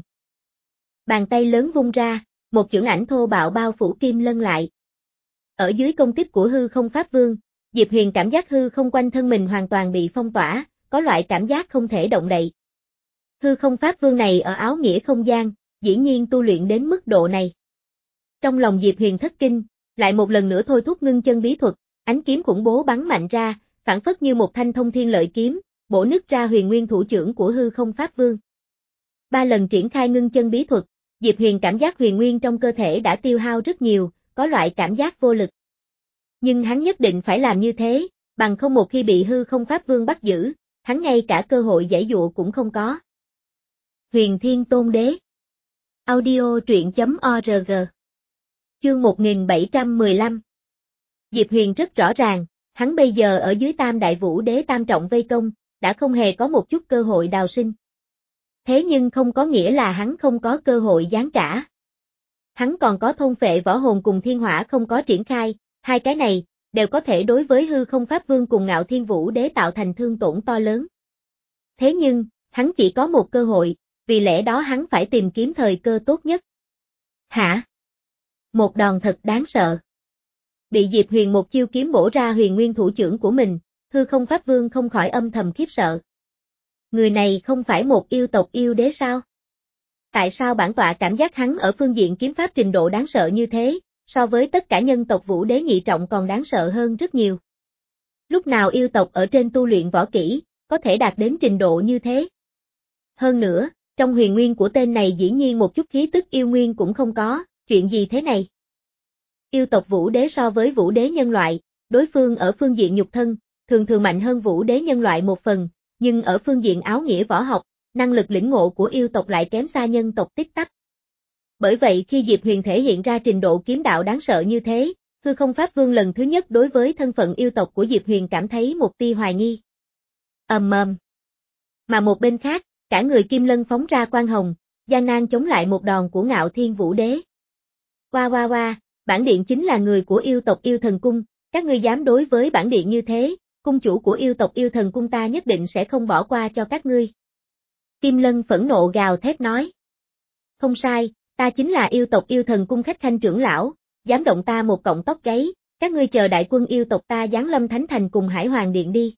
Bàn tay lớn vung ra, một chưởng ảnh thô bạo bao phủ Kim Lân lại. Ở dưới công kích của hư không pháp vương, Diệp Huyền cảm giác hư không quanh thân mình hoàn toàn bị phong tỏa, có loại cảm giác không thể động đậy. Hư không pháp vương này ở áo nghĩa không gian, dĩ nhiên tu luyện đến mức độ này. Trong lòng Diệp Huyền thất kinh, Lại một lần nữa thôi thúc ngưng chân bí thuật, ánh kiếm khủng bố bắn mạnh ra, phảng phất như một thanh thông thiên lợi kiếm, bổ nứt ra huyền nguyên thủ trưởng của hư không pháp vương. Ba lần triển khai ngưng chân bí thuật, Diệp Huyền cảm giác huyền nguyên trong cơ thể đã tiêu hao rất nhiều, có loại cảm giác vô lực. Nhưng hắn nhất định phải làm như thế, bằng không một khi bị hư không pháp vương bắt giữ, hắn ngay cả cơ hội giãy dụa cũng không có. Huyền Thiên Tôn Đế. Audio truyện chấm org. Chương một nghìn bảy trăm mười lăm. Diệp Huyền rất rõ ràng, hắn bây giờ ở dưới Tam Đại Vũ Đế tam trọng vây công, đã không hề có một chút cơ hội đào sinh. Thế nhưng không có nghĩa là hắn không có cơ hội giáng trả. Hắn còn có thôn phệ võ hồn cùng thiên hỏa không có triển khai, hai cái này, đều có thể đối với hư không pháp vương cùng Ngạo Thiên Vũ Đế tạo thành thương tổn to lớn. Thế nhưng, hắn chỉ có một cơ hội, vì lẽ đó hắn phải tìm kiếm thời cơ tốt nhất. Hả? Một đòn thật đáng sợ. Bị Diệp Huyền một chiêu kiếm bổ ra huyền nguyên thủ trưởng của mình, hư không pháp vương không khỏi âm thầm khiếp sợ. Người này không phải một yêu tộc yêu đế sao? Tại sao bản tọa cảm giác hắn ở phương diện kiếm pháp trình độ đáng sợ như thế, so với tất cả nhân tộc Vũ Đế nhị trọng còn đáng sợ hơn rất nhiều? Lúc nào yêu tộc ở trên tu luyện võ kỹ, có thể đạt đến trình độ như thế? Hơn nữa, trong huyền nguyên của tên này dĩ nhiên một chút khí tức yêu nguyên cũng không có, chuyện gì thế này? Yêu tộc Vũ Đế so với Vũ Đế nhân loại, đối phương ở phương diện nhục thân, thường thường mạnh hơn Vũ Đế nhân loại một phần, nhưng ở phương diện áo nghĩa võ học, năng lực lĩnh ngộ của yêu tộc lại kém xa nhân tộc tích tắc. Bởi vậy khi Diệp Huyền thể hiện ra trình độ kiếm đạo đáng sợ như thế, hư không pháp vương lần thứ nhất đối với thân phận yêu tộc của Diệp Huyền cảm thấy một tia hoài nghi. Ầm ầm. Mà một bên khác, cả người Kim Lân phóng ra quang hồng, gian nan chống lại một đòn của Ngạo Thiên Vũ Đế. Oa oa oa, bản điện chính là người của yêu tộc Yêu Thần Cung, các ngươi dám đối với bản điện như thế, cung chủ của yêu tộc Yêu Thần Cung ta nhất định sẽ không bỏ qua cho các ngươi. Kim Lân phẫn nộ gào thét nói. Không sai, ta chính là yêu tộc Yêu Thần Cung khách khanh trưởng lão, dám động ta một cọng tóc gáy, các ngươi chờ đại quân yêu tộc ta giáng lâm Thánh Thành cùng Hải Hoàng Điện đi.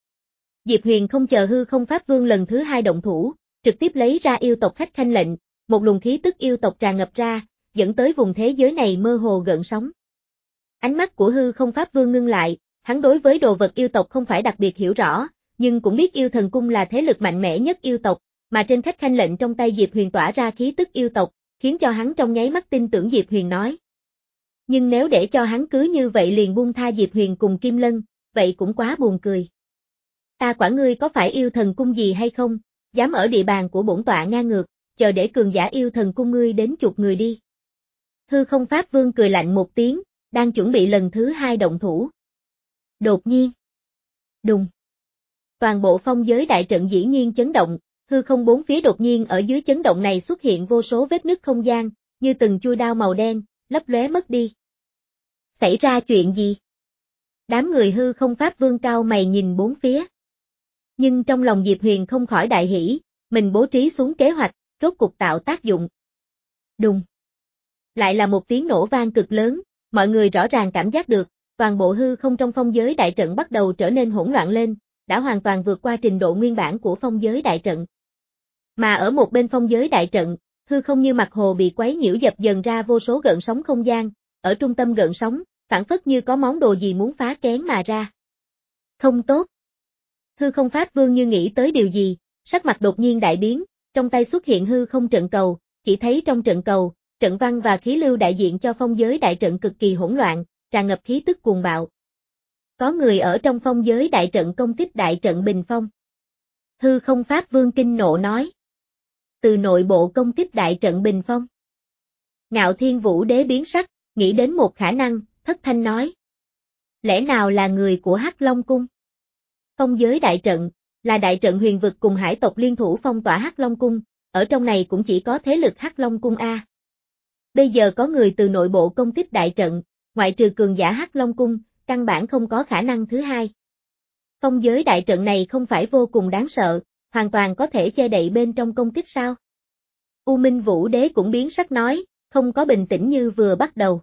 Diệp Huyền không chờ hư không pháp vương lần thứ hai động thủ, trực tiếp lấy ra yêu tộc khách khanh lệnh, một luồng khí tức yêu tộc tràn ngập ra, dẫn tới vùng thế giới này mơ hồ gợn sóng. Ánh mắt của hư không pháp vương ngưng lại, hắn đối với đồ vật yêu tộc không phải đặc biệt hiểu rõ, nhưng cũng biết Yêu Thần Cung là thế lực mạnh mẽ nhất yêu tộc, mà trên khách khanh lệnh trong tay Diệp Huyền tỏa ra khí tức yêu tộc, khiến cho hắn trong nháy mắt tin tưởng Diệp Huyền nói. Nhưng nếu để cho hắn cứ như vậy liền buông tha Diệp Huyền cùng Kim Lân, vậy cũng quá buồn cười. Ta quản ngươi có phải Yêu Thần Cung gì hay không, dám ở địa bàn của bổn tọa ngang ngược, chờ để cường giả Yêu Thần Cung ngươi đến chục người đi. Hư không pháp vương cười lạnh một tiếng, đang chuẩn bị lần thứ hai động thủ. Đột nhiên. Đùng. Toàn bộ phong giới đại trận dĩ nhiên chấn động, hư không bốn phía đột nhiên ở dưới chấn động này xuất hiện vô số vết nứt không gian, như từng chui đao màu đen, lấp lóe mất đi. Xảy ra chuyện gì? Đám người hư không pháp vương cao mày nhìn bốn phía. Nhưng trong lòng Diệp Huyền không khỏi đại hỉ, mình bố trí xuống kế hoạch, rốt cục tạo tác dụng. Đùng. Lại là một tiếng nổ vang cực lớn, mọi người rõ ràng cảm giác được, toàn bộ hư không trong phong giới đại trận bắt đầu trở nên hỗn loạn lên, đã hoàn toàn vượt qua trình độ nguyên bản của phong giới đại trận. Mà ở một bên phong giới đại trận, hư không như mặt hồ bị quấy nhiễu dập dần ra vô số gợn sóng không gian, ở trung tâm gợn sóng, phảng phất như có món đồ gì muốn phá kén mà ra. Không tốt. Hư không pháp vương như nghĩ tới điều gì, sắc mặt đột nhiên đại biến, trong tay xuất hiện hư không trận cầu, chỉ thấy trong trận cầu, trận văn và khí lưu đại diện cho phong giới đại trận cực kỳ hỗn loạn, tràn ngập khí tức cuồng bạo. Có người ở trong phong giới đại trận công kích đại trận bình phong. Hư không pháp vương kinh nộ nói. Từ nội bộ công kích đại trận bình phong. Ngạo Thiên Vũ Đế biến sắc, nghĩ đến một khả năng, thất thanh nói. Lẽ nào là người của Hắc Long Cung? Phong giới đại trận, là đại trận huyền vực cùng hải tộc liên thủ phong tỏa Hắc Long Cung, ở trong này cũng chỉ có thế lực Hắc Long Cung A. Bây giờ có người từ nội bộ công kích đại trận, ngoại trừ cường giả Hắc Long Cung, căn bản không có khả năng thứ hai. Phong giới đại trận này không phải vô cùng đáng sợ, hoàn toàn có thể che đậy bên trong công kích sao? U Minh Vũ Đế cũng biến sắc nói, không có bình tĩnh như vừa bắt đầu.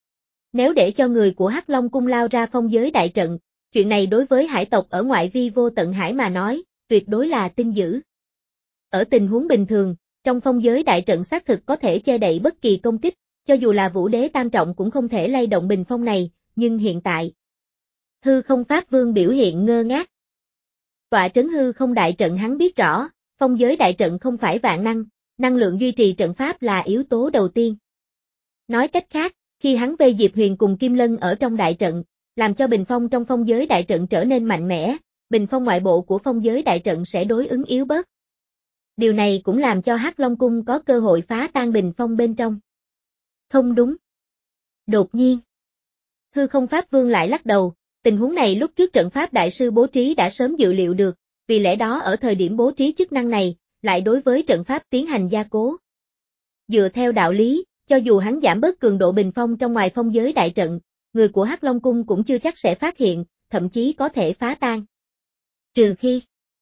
Nếu để cho người của Hắc Long Cung lao ra phong giới đại trận, chuyện này đối với hải tộc ở ngoại vi vô tận hải mà nói, tuyệt đối là tin dữ. Ở tình huống bình thường, trong phong giới đại trận xác thực có thể che đậy bất kỳ công kích, Cho dù là Vũ Đế tam trọng cũng không thể lay động bình phong này, nhưng hiện tại. Hư không Pháp Vương biểu hiện ngơ ngác. Tọa trấn hư không đại trận hắn biết rõ, phong giới đại trận không phải vạn năng, năng lượng duy trì trận pháp là yếu tố đầu tiên. Nói cách khác, khi hắn vây Diệp Huyền cùng Kim Lân ở trong đại trận, làm cho bình phong trong phong giới đại trận trở nên mạnh mẽ, bình phong ngoại bộ của phong giới đại trận sẽ đối ứng yếu bớt. Điều này cũng làm cho Hắc Long Cung có cơ hội phá tan bình phong bên trong. Không đúng. Đột nhiên, hư không Pháp Vương lại lắc đầu, tình huống này lúc trước trận pháp đại sư bố trí đã sớm dự liệu được, vì lẽ đó ở thời điểm bố trí chức năng này, lại đối với trận pháp tiến hành gia cố. Dựa theo đạo lý, cho dù hắn giảm bớt cường độ bình phong trong ngoài phong giới đại trận, người của Hắc Long Cung cũng chưa chắc sẽ phát hiện, thậm chí có thể phá tan. Trừ khi.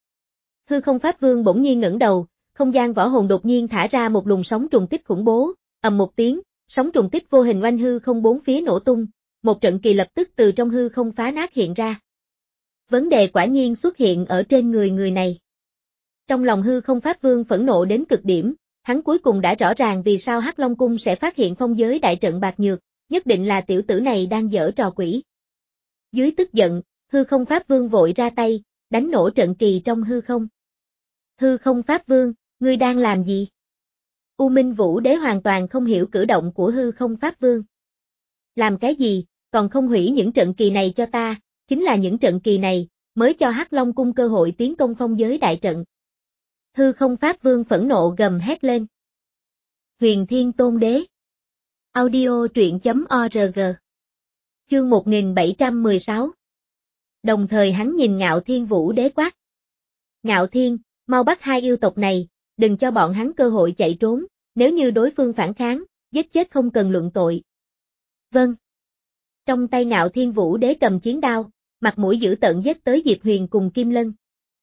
Hư không Pháp Vương bỗng nhiên ngẩng đầu, không gian võ hồn đột nhiên thả ra một luồng sóng trùng kích khủng bố, ầm một tiếng, sóng trùng kích vô hình oanh hư không bốn phía nổ tung, một trận kỳ lập tức từ trong hư không phá nát hiện ra. Vấn đề quả nhiên xuất hiện ở trên người người này. Trong lòng hư không Pháp Vương phẫn nộ đến cực điểm, hắn cuối cùng đã rõ ràng vì sao Hắc Long Cung sẽ phát hiện phong giới đại trận bạc nhược, nhất định là tiểu tử này đang giở trò quỷ. Dưới tức giận, hư không Pháp Vương vội ra tay, đánh nổ trận kỳ trong hư không. Hư không Pháp Vương, ngươi đang làm gì? U Minh Vũ Đế hoàn toàn không hiểu cử động của hư không Pháp Vương. Làm cái gì, còn không hủy những trận kỳ này cho ta, chính là những trận kỳ này, mới cho Hắc Long Cung cơ hội tiến công phong giới đại trận. Hư không Pháp Vương phẫn nộ gầm hét lên. Huyền Thiên Tôn Đế. Audio truyện chấm org. Chương một nghìn bảy trăm mười sáu. Đồng thời hắn nhìn Ngạo Thiên Vũ Đế quát. Ngạo Thiên, mau bắt hai yêu tộc này, đừng cho bọn hắn cơ hội chạy trốn, nếu như đối phương phản kháng, giết chết không cần luận tội. Vâng. Trong tay Ngạo Thiên Vũ Đế cầm chiến đao, mặt mũi dữ tợn giết tới Diệp Huyền cùng Kim Lân.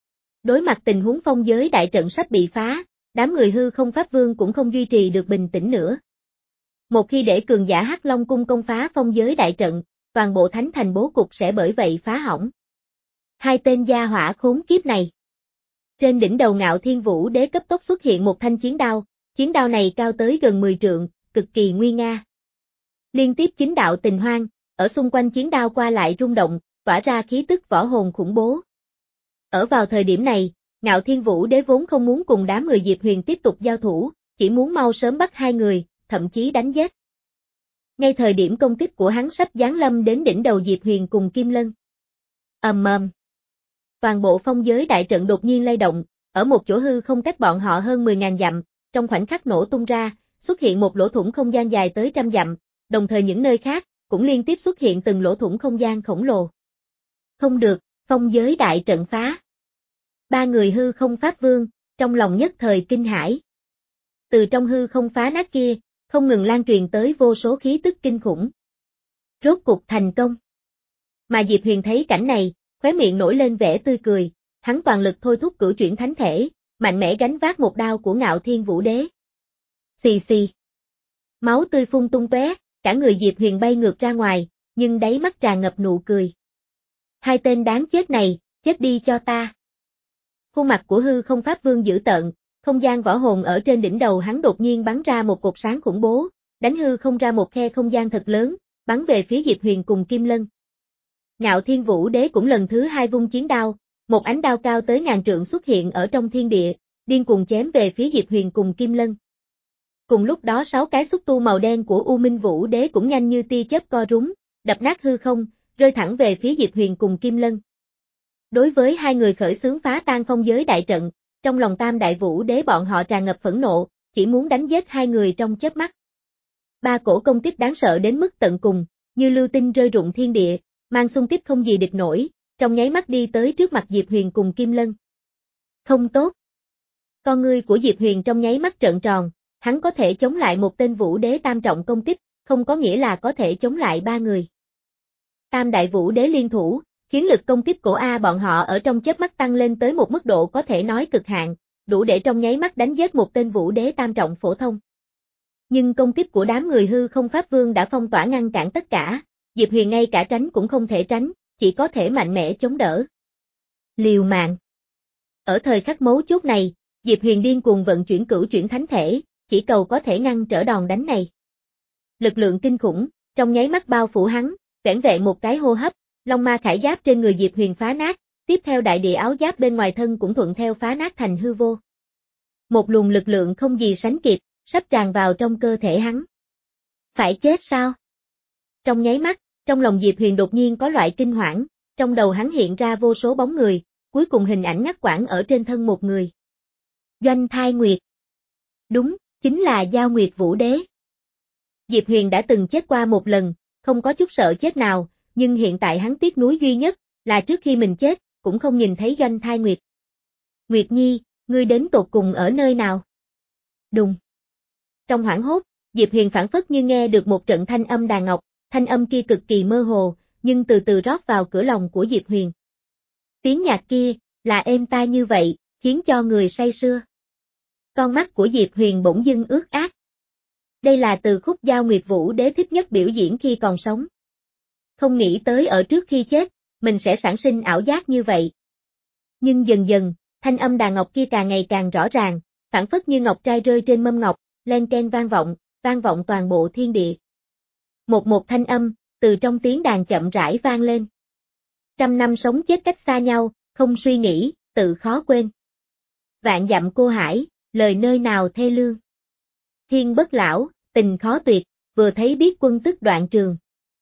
Đối mặt tình huống phong giới đại trận sắp bị phá, đám người hư không Pháp Vương cũng không duy trì được bình tĩnh nữa. Một khi để cường giả Hắc Long Cung công phá phong giới đại trận, toàn bộ thánh thành bố cục sẽ bởi vậy phá hỏng. Hai tên gia hỏa khốn kiếp này. Trên đỉnh đầu Ngạo Thiên Vũ Đế cấp tốc xuất hiện một thanh chiến đao, chiến đao này cao tới gần mười trượng, cực kỳ nguy nga. Liên tiếp chính đạo tình hoang, ở xung quanh chiến đao qua lại rung động, tỏa ra khí tức võ hồn khủng bố. Ở vào thời điểm này, Ngạo Thiên Vũ Đế vốn không muốn cùng đám người Diệp Huyền tiếp tục giao thủ, chỉ muốn mau sớm bắt hai người, thậm chí đánh giết. Ngay thời điểm công kích của hắn sắp giáng lâm đến đỉnh đầu Diệp Huyền cùng Kim Lân. Ầm ầm. Toàn bộ phong giới đại trận đột nhiên lay động, ở một chỗ hư không cách bọn họ hơn mười ngàn dặm, trong khoảnh khắc nổ tung ra, xuất hiện một lỗ thủng không gian dài tới trăm dặm, đồng thời những nơi khác cũng liên tiếp xuất hiện từng lỗ thủng không gian khổng lồ. Không được, phong giới đại trận phá. Ba người hư không Pháp Vương, trong lòng nhất thời kinh hãi. Từ trong hư không phá nát kia, không ngừng lan truyền tới vô số khí tức kinh khủng. Rốt cục thành công. Mà Diệp Huyền thấy cảnh này, khóe miệng nổi lên vẻ tươi cười, hắn toàn lực thôi thúc cửu chuyển thánh thể, mạnh mẽ gánh vác một đao của Ngạo Thiên Vũ Đế. Xì xì. Máu tươi phun tung tóe, cả người Diệp Huyền bay ngược ra ngoài, nhưng đáy mắt tràn ngập nụ cười. Hai tên đáng chết này, chết đi cho ta. Khuôn mặt của hư không Pháp Vương dữ tợn, không gian võ hồn ở trên đỉnh đầu hắn đột nhiên bắn ra một cột sáng khủng bố, đánh hư không ra một khe không gian thật lớn, bắn về phía Diệp Huyền cùng Kim Lân. Ngạo Thiên Vũ Đế cũng lần thứ hai vung chiến đao, một ánh đao cao tới ngàn trượng xuất hiện ở trong thiên địa, điên cuồng chém về phía Diệp Huyền cùng Kim Lân. Cùng lúc đó sáu cái xúc tu màu đen của U Minh Vũ Đế cũng nhanh như tia chớp co rúm, đập nát hư không, rơi thẳng về phía Diệp Huyền cùng Kim Lân. Đối với hai người khởi xướng phá tan phong giới đại trận, trong lòng Tam Đại Vũ Đế bọn họ tràn ngập phẫn nộ, chỉ muốn đánh giết hai người trong chớp mắt. Ba cổ công kích đáng sợ đến mức tận cùng, như lưu tinh rơi rụng thiên địa, mang xung kích không gì địch nổi, trong nháy mắt đi tới trước mặt Diệp Huyền cùng Kim Lân. Không tốt. Con ngươi của Diệp Huyền trong nháy mắt trợn tròn, hắn có thể chống lại một tên Vũ Đế tam trọng công kích, không có nghĩa là có thể chống lại ba người. Tam Đại Vũ Đế liên thủ, khiến lực công kích của A bọn họ ở trong chớp mắt tăng lên tới một mức độ có thể nói cực hạn, đủ để trong nháy mắt đánh giết một tên Vũ Đế tam trọng phổ thông. Nhưng công kích của đám người hư không Pháp Vương đã phong tỏa ngăn cản tất cả, Diệp Huyền ngay cả tránh cũng không thể tránh, chỉ có thể mạnh mẽ chống đỡ. Liều mạng. Ở thời khắc mấu chốt này, Diệp Huyền điên cuồng vận chuyển cửu chuyển thánh thể, chỉ cầu có thể ngăn trở đòn đánh này. Lực lượng kinh khủng, trong nháy mắt bao phủ hắn, vẻn vẹn một cái hô hấp, long ma khải giáp trên người Diệp Huyền phá nát, tiếp theo đại địa áo giáp bên ngoài thân cũng thuận theo phá nát thành hư vô. Một luồng lực lượng không gì sánh kịp, sắp tràn vào trong cơ thể hắn. Phải chết sao? Trong nháy mắt, trong lòng Diệp Huyền đột nhiên có loại kinh hoảng, trong đầu hắn hiện ra vô số bóng người, cuối cùng hình ảnh ngắt quãng ở trên thân một người. Doanh Thai Nguyệt. Đúng, chính là Giao Nguyệt Vũ Đế. Diệp Huyền đã từng chết qua một lần, không có chút sợ chết nào, nhưng hiện tại hắn tiếc nuối duy nhất, là trước khi mình chết, cũng không nhìn thấy Doanh Thai Nguyệt. Nguyệt Nhi, ngươi đến tột cùng ở nơi nào? Đùng. Trong hoảng hốt, Diệp Huyền phảng phất như nghe được một trận thanh âm đàn ngọc, thanh âm kia cực kỳ mơ hồ, nhưng từ từ rót vào cửa lòng của Diệp Huyền. Tiếng nhạc kia, là êm tai như vậy, khiến cho người say sưa. Con mắt của Diệp Huyền bỗng dưng ướt át. Đây là từ khúc Giao Nguyệt Vũ Đế thích nhất biểu diễn khi còn sống. Không nghĩ tới ở trước khi chết, mình sẽ sản sinh ảo giác như vậy. Nhưng dần dần, thanh âm đàn ngọc kia càng ngày càng rõ ràng, phảng phất như ngọc trai rơi trên mâm ngọc, len keng vang vọng, vang vọng toàn bộ thiên địa. Một một thanh âm, từ trong tiếng đàn chậm rãi vang lên. Trăm năm sống chết cách xa nhau, không suy nghĩ, tự khó quên. Vạn dặm cô hải, lời nơi nào thê lương. Thiên bất lão, tình khó tuyệt, vừa thấy biết quân tức đoạn trường.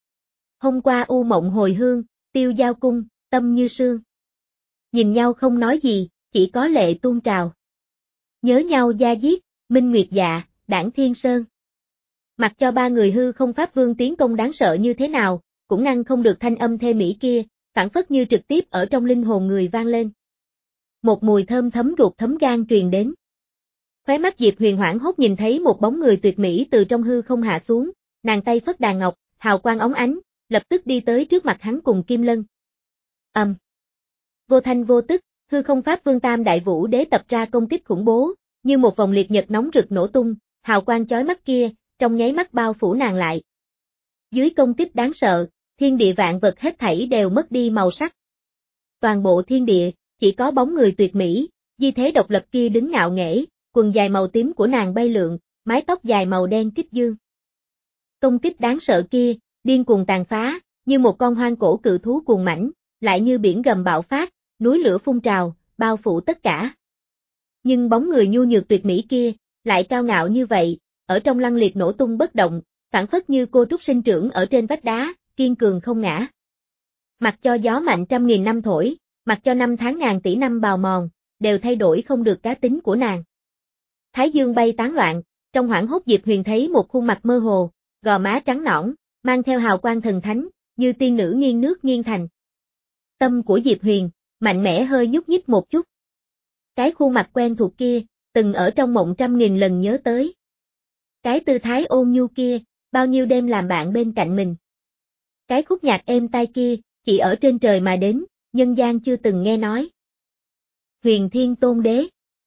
Hôm qua u mộng hồi hương, tiêu giao cung, tâm như sương. Nhìn nhau không nói gì, chỉ có lệ tuôn trào. Nhớ nhau da diết, minh nguyệt dạ, đảng thiên sơn. Mặc cho ba người hư không pháp vương tiến công đáng sợ như thế nào, cũng ngăn không được thanh âm thê mỹ kia, phảng phất như trực tiếp ở trong linh hồn người vang lên. Một mùi thơm thấm ruột thấm gan truyền đến. Khóe mắt Diệp Huyền hoảng hốt nhìn thấy một bóng người tuyệt mỹ từ trong hư không hạ xuống, nàng tay phất đàn ngọc, hào quang óng ánh, lập tức đi tới trước mặt hắn cùng Kim Lân. Ầm. Um. Vô thanh vô tức, hư không pháp vương Tam Đại Vũ Đế tập ra công kích khủng bố, như một vòng liệt nhật nóng rực nổ tung, hào quang chói mắt kia, trong nháy mắt bao phủ nàng lại. Dưới công kích đáng sợ, thiên địa vạn vật hết thảy đều mất đi màu sắc. Toàn bộ thiên địa, chỉ có bóng người tuyệt mỹ, di thế độc lập kia đứng ngạo nghễ, quần dài màu tím của nàng bay lượn, mái tóc dài màu đen kích dương. Công kích đáng sợ kia, điên cuồng tàn phá, như một con hoang cổ cự thú cuồng mãnh, lại như biển gầm bạo phát, núi lửa phun trào, bao phủ tất cả. Nhưng bóng người nhu nhược tuyệt mỹ kia, lại cao ngạo như vậy, ở trong lăng liệt nổ tung bất động, phảng phất như cô trúc sinh trưởng ở trên vách đá, kiên cường không ngã. Mặc cho gió mạnh trăm nghìn năm thổi, mặc cho năm tháng ngàn tỷ năm bào mòn, đều thay đổi không được cá tính của nàng. Thái dương bay tán loạn, trong hoảng hốt Diệp Huyền thấy một khuôn mặt mơ hồ, gò má trắng nõn, mang theo hào quang thần thánh, như tiên nữ nghiêng nước nghiêng thành. Tâm của Diệp Huyền, mạnh mẽ hơi nhúc nhích một chút. Cái khuôn mặt quen thuộc kia, từng ở trong mộng trăm nghìn lần nhớ tới. Cái tư thái ôn nhu kia, bao nhiêu đêm làm bạn bên cạnh mình. Cái khúc nhạc êm tai kia, chỉ ở trên trời mà đến, nhân gian chưa từng nghe nói. Huyền Thiên Tôn Đế.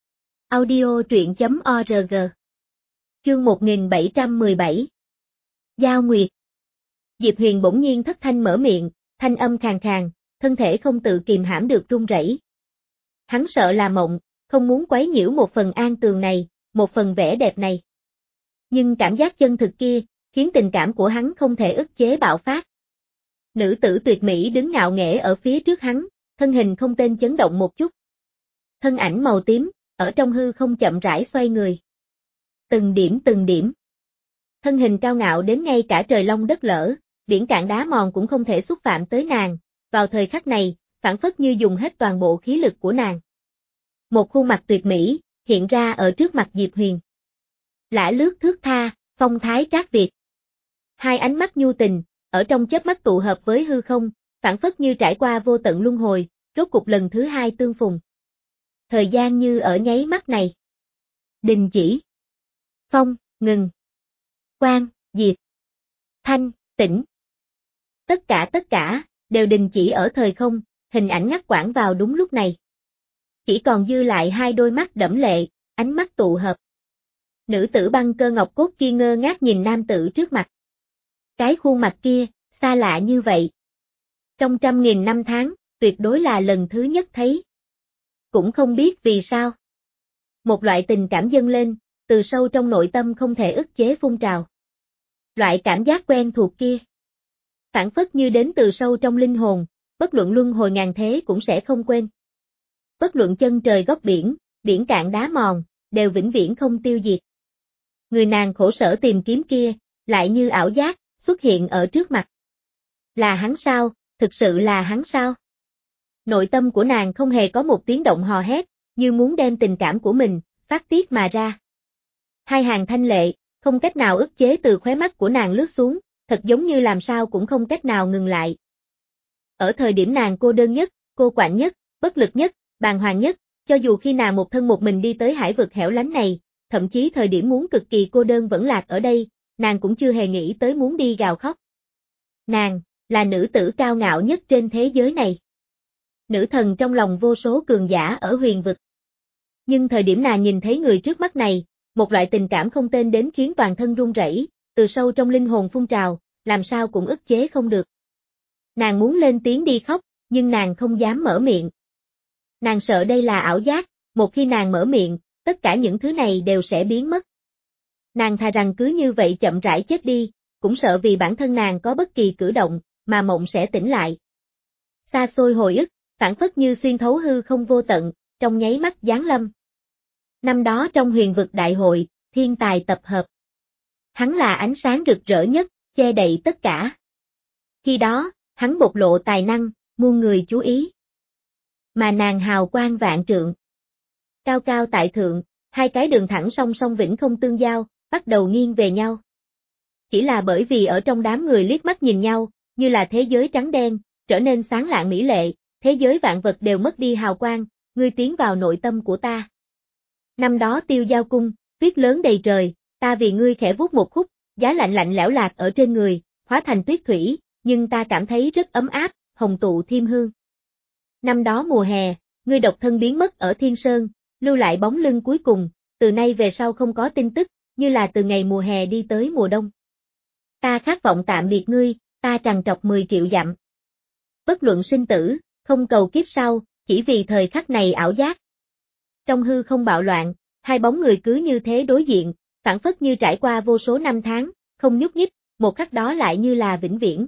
Audio truyện chấm org. Chương một nghìn bảy trăm mười bảy. Giao Nguyệt. Diệp Huyền bỗng nhiên thất thanh mở miệng, thanh âm khàn khàn, thân thể không tự kìm hãm được run rẩy. Hắn sợ là mộng, không muốn quấy nhiễu một phần an tường này, một phần vẻ đẹp này. Nhưng cảm giác chân thực kia, khiến tình cảm của hắn không thể ức chế bạo phát. Nữ tử tuyệt mỹ đứng ngạo nghễ ở phía trước hắn, thân hình không tên chấn động một chút. Thân ảnh màu tím, ở trong hư không chậm rãi xoay người. Từng điểm từng điểm. Thân hình cao ngạo đến ngay cả trời long đất lở, biển cạn đá mòn cũng không thể xúc phạm tới nàng, vào thời khắc này, phảng phất như dùng hết toàn bộ khí lực của nàng. Một khuôn mặt tuyệt mỹ, hiện ra ở trước mặt Diệp Huyền. Lả lướt thước tha, phong thái trác việt. Hai ánh mắt nhu tình, ở trong chớp mắt tụ hợp với hư không, phảng phất như trải qua vô tận luân hồi, rốt cục lần thứ hai tương phùng. Thời gian như ở nháy mắt này. Đình chỉ. Phong, ngừng. Quang, diệt. Thanh, tĩnh. Tất cả tất cả, đều đình chỉ ở thời không, hình ảnh ngắt quãng vào đúng lúc này. Chỉ còn dư lại hai đôi mắt đẫm lệ, ánh mắt tụ hợp. Nữ tử băng cơ ngọc cốt kia ngơ ngác nhìn nam tử trước mặt. Cái khuôn mặt kia, xa lạ như vậy. Trong trăm nghìn năm tháng, tuyệt đối là lần thứ nhất thấy. Cũng không biết vì sao. Một loại tình cảm dâng lên, từ sâu trong nội tâm không thể ức chế phun trào. Loại cảm giác quen thuộc kia. Phản phất như đến từ sâu trong linh hồn, bất luận luân hồi ngàn thế cũng sẽ không quên. Bất luận chân trời góc biển, biển cạn đá mòn, đều vĩnh viễn không tiêu diệt. Người nàng khổ sở tìm kiếm kia, lại như ảo giác, xuất hiện ở trước mặt. Là hắn sao, thực sự là hắn sao? Nội tâm của nàng không hề có một tiếng động hò hét, như muốn đem tình cảm của mình, phát tiết mà ra. Hai hàng thanh lệ, không cách nào ức chế từ khóe mắt của nàng lướt xuống, thật giống như làm sao cũng không cách nào ngừng lại. Ở thời điểm nàng cô đơn nhất, cô quạnh nhất, bất lực nhất, bàng hoàng nhất, cho dù khi nàng một thân một mình đi tới hải vực hẻo lánh này, thậm chí thời điểm muốn cực kỳ cô đơn vẫn lạc ở đây, nàng cũng chưa hề nghĩ tới muốn đi gào khóc. Nàng, là nữ tử cao ngạo nhất trên thế giới này. Nữ thần trong lòng vô số cường giả ở huyền vực. Nhưng thời điểm nàng nhìn thấy người trước mắt này, một loại tình cảm không tên đến khiến toàn thân run rẩy, từ sâu trong linh hồn phun trào, làm sao cũng ức chế không được. Nàng muốn lên tiếng đi khóc, nhưng nàng không dám mở miệng. Nàng sợ đây là ảo giác, một khi nàng mở miệng, tất cả những thứ này đều sẽ biến mất. Nàng thà rằng cứ như vậy chậm rãi chết đi, cũng sợ vì bản thân nàng có bất kỳ cử động, mà mộng sẽ tỉnh lại. Xa xôi hồi ức, phản phất như xuyên thấu hư không vô tận, trong nháy mắt giáng lâm. Năm đó trong huyền vực đại hội, thiên tài tập hợp. Hắn là ánh sáng rực rỡ nhất, che đậy tất cả. Khi đó, hắn bộc lộ tài năng, muôn người chú ý. Mà nàng hào quang vạn trượng. Cao cao tại thượng, hai cái đường thẳng song song vĩnh không tương giao, bắt đầu nghiêng về nhau. Chỉ là bởi vì ở trong đám người liếc mắt nhìn nhau, như là thế giới trắng đen, trở nên sáng lạng mỹ lệ, thế giới vạn vật đều mất đi hào quang, ngươi tiến vào nội tâm của ta. Năm đó tiêu giao cung, tuyết lớn đầy trời, ta vì ngươi khẽ vuốt một khúc, giá lạnh lạnh lẽo lạc ở trên người, hóa thành tuyết thủy, nhưng ta cảm thấy rất ấm áp, hồng tụ thiêm hương. Năm đó mùa hè, ngươi độc thân biến mất ở Thiên Sơn, lưu lại bóng lưng cuối cùng, từ nay về sau không có tin tức, như là từ ngày mùa hè đi tới mùa đông. Ta khát vọng tạm biệt ngươi, ta trằn trọc mười triệu dặm. Bất luận sinh tử, không cầu kiếp sau, chỉ vì thời khắc này ảo giác. Trong hư không bạo loạn, hai bóng người cứ như thế đối diện, phản phất như trải qua vô số năm tháng, không nhúc nhích, một khắc đó lại như là vĩnh viễn.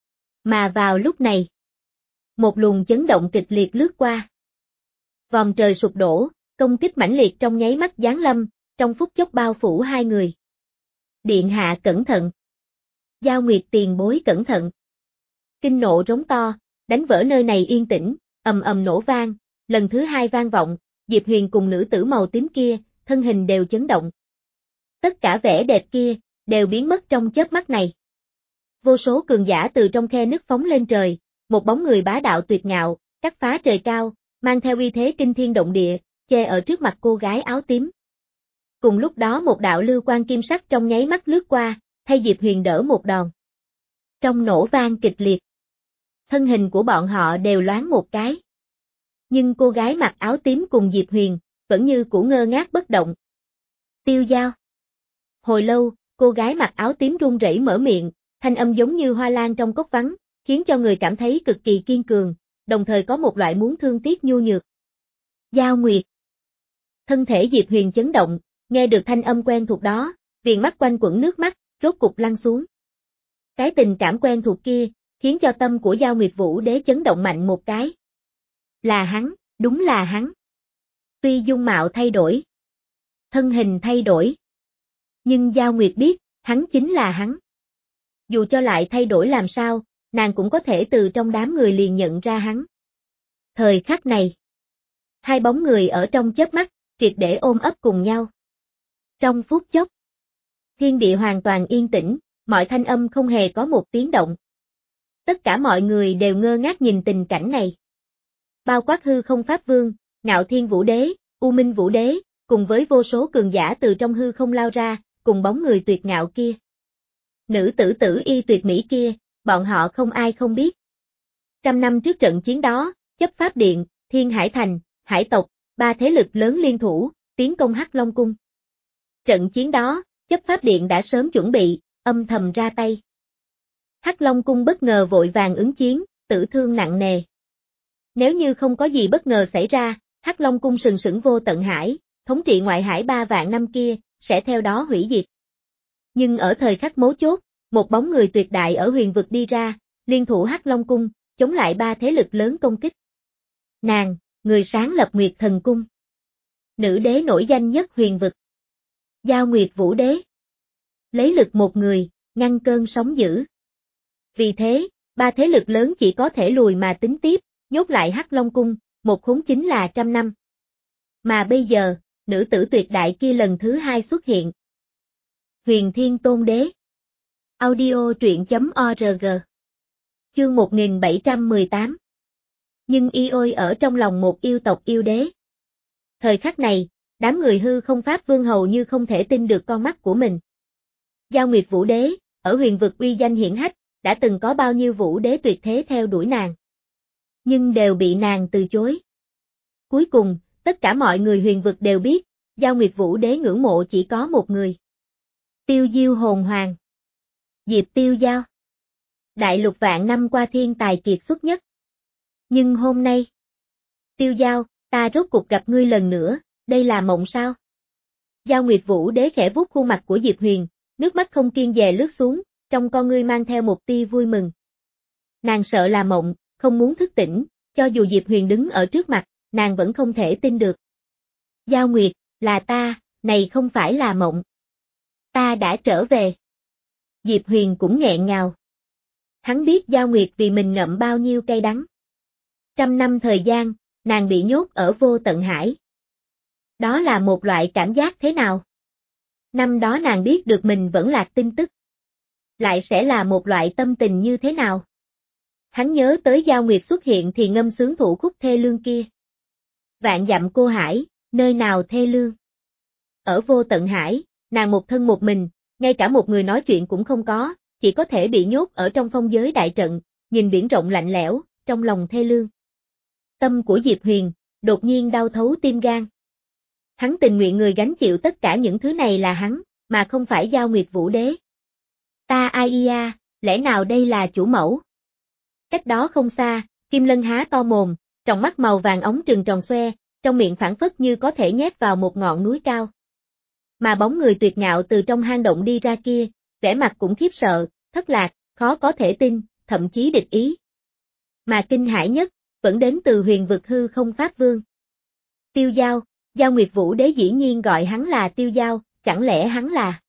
Mà vào lúc này, một luồng chấn động kịch liệt lướt qua. Vòm trời sụp đổ, công kích mãnh liệt trong nháy mắt giáng lâm, trong phút chốc bao phủ hai người. Điện hạ cẩn thận. Giao Nguyệt tiền bối cẩn thận. Kinh nộ rống to, đánh vỡ nơi này yên tĩnh, ầm ầm nổ vang, lần thứ hai vang vọng, Diệp Huyền cùng nữ tử màu tím kia, thân hình đều chấn động. Tất cả vẻ đẹp kia, đều biến mất trong chớp mắt này. Vô số cường giả từ trong khe nứt phóng lên trời, một bóng người bá đạo tuyệt ngạo, cắt phá trời cao, mang theo uy thế kinh thiên động địa, che ở trước mặt cô gái áo tím. Cùng lúc đó một đạo lưu quang kim sắc trong nháy mắt lướt qua, thay Diệp Huyền đỡ một đòn. Trong nổ vang kịch liệt, thân hình của bọn họ đều loáng một cái. Nhưng cô gái mặc áo tím cùng Diệp Huyền, vẫn như cũ ngơ ngác bất động. Tiêu Giao. Hồi lâu, cô gái mặc áo tím run rẩy mở miệng, thanh âm giống như hoa lan trong cốc vắng, khiến cho người cảm thấy cực kỳ kiên cường, đồng thời có một loại muốn thương tiếc nhu nhược. Giao Nguyệt. Thân thể Diệp Huyền chấn động, nghe được thanh âm quen thuộc đó, viền mắt quanh quẩn nước mắt, rốt cục lăn xuống. Cái tình cảm quen thuộc kia, khiến cho tâm của Giao Nguyệt Vũ Đế chấn động mạnh một cái. Là hắn, đúng là hắn. Tuy dung mạo thay đổi, thân hình thay đổi, nhưng Giao Nguyệt biết, hắn chính là hắn. Dù cho lại thay đổi làm sao, nàng cũng có thể từ trong đám người liền nhận ra hắn. Thời khắc này, hai bóng người ở trong chớp mắt, triệt để ôm ấp cùng nhau. Trong phút chốc, thiên địa hoàn toàn yên tĩnh, mọi thanh âm không hề có một tiếng động. Tất cả mọi người đều ngơ ngác nhìn tình cảnh này. Bao quát hư không pháp vương, Ngạo Thiên Vũ Đế, U Minh Vũ Đế, cùng với vô số cường giả từ trong hư không lao ra, cùng bóng người tuyệt ngạo kia. Nữ tử tử y tuyệt mỹ kia, bọn họ không ai không biết. Trăm năm trước trận chiến đó, chấp pháp điện, Thiên Hải Thành, Hải tộc, ba thế lực lớn liên thủ, tiến công Hắc Long Cung. Trận chiến đó, chấp pháp điện đã sớm chuẩn bị, âm thầm ra tay. Hắc Long Cung bất ngờ vội vàng ứng chiến, tử thương nặng nề. Nếu như không có gì bất ngờ xảy ra, Hắc Long Cung sừng sững vô tận hải, thống trị ngoại hải ba vạn năm kia, sẽ theo đó hủy diệt. Nhưng ở thời khắc mấu chốt, một bóng người tuyệt đại ở huyền vực đi ra, liên thủ Hắc Long Cung, chống lại ba thế lực lớn công kích. Nàng, người sáng lập Nguyệt Thần Cung. Nữ đế nổi danh nhất huyền vực. Giao Nguyệt Vũ Đế. Lấy lực một người, ngăn cơn sóng dữ. Vì thế, ba thế lực lớn chỉ có thể lùi mà tính tiếp, nhốt lại Hắc Long Cung, một khốn chính là trăm năm. Mà bây giờ, nữ tử tuyệt đại kia lần thứ hai xuất hiện. Huyền Thiên Tôn Đế. Audio truyện chấm org. Chương một nghìn bảy trăm mười tám. Nhưng y ôi ở trong lòng một yêu tộc yêu đế. Thời khắc này, đám người hư không pháp vương hầu như không thể tin được con mắt của mình. Giao Nguyệt Vũ Đế, ở huyền vực uy danh hiển hách, đã từng có bao nhiêu vũ đế tuyệt thế theo đuổi nàng. Nhưng đều bị nàng từ chối. Cuối cùng, tất cả mọi người huyền vực đều biết, Giao Nguyệt Vũ Đế ngưỡng mộ chỉ có một người. Tiêu Diêu Hồn Hoàng. Diệp Tiêu Giao. Đại lục vạn năm qua thiên tài kiệt xuất nhất. Nhưng hôm nay, Tiêu Giao, ta rốt cục gặp ngươi lần nữa, đây là mộng sao? Giao Nguyệt Vũ Đế khẽ vuốt khuôn mặt của Diệp Huyền, nước mắt không kiêng dè lướt xuống, trong con ngươi mang theo một tia vui mừng. Nàng sợ là mộng, không muốn thức tỉnh, cho dù Diệp Huyền đứng ở trước mặt, nàng vẫn không thể tin được. Giao Nguyệt, là ta, này không phải là mộng. Ta đã trở về. Diệp Huyền cũng nghẹn ngào. Hắn biết Giao Nguyệt vì mình ngậm bao nhiêu cay đắng. Trăm năm thời gian, nàng bị nhốt ở vô tận hải. Đó là một loại cảm giác thế nào? Năm đó nàng biết được mình vẫn lạc tin tức. Lại sẽ là một loại tâm tình như thế nào? Hắn nhớ tới Giao Nguyệt xuất hiện thì ngâm sướng thủ khúc thê lương kia. Vạn dặm cô hải, nơi nào thê lương? Ở vô tận hải, nàng một thân một mình, ngay cả một người nói chuyện cũng không có, chỉ có thể bị nhốt ở trong phong giới đại trận, nhìn biển rộng lạnh lẽo, trong lòng thê lương. Tâm của Diệp Huyền, đột nhiên đau thấu tim gan. Hắn tình nguyện người gánh chịu tất cả những thứ này là hắn, mà không phải Giao Nguyệt Vũ Đế. Ta ai ia, lẽ nào đây là chủ mẫu? Cách đó không xa, Kim Lân há to mồm, tròng mắt màu vàng óng trừng tròn xoe, trong miệng phảng phất như có thể nhét vào một ngọn núi cao. Mà bóng người tuyệt ngạo từ trong hang động đi ra kia, vẻ mặt cũng khiếp sợ, thất lạc, khó có thể tin, thậm chí địch ý. Mà kinh hãi nhất, vẫn đến từ huyền vực hư không pháp vương. Tiêu Giao, Giao Nguyệt Vũ Đế dĩ nhiên gọi hắn là Tiêu Giao, chẳng lẽ hắn là...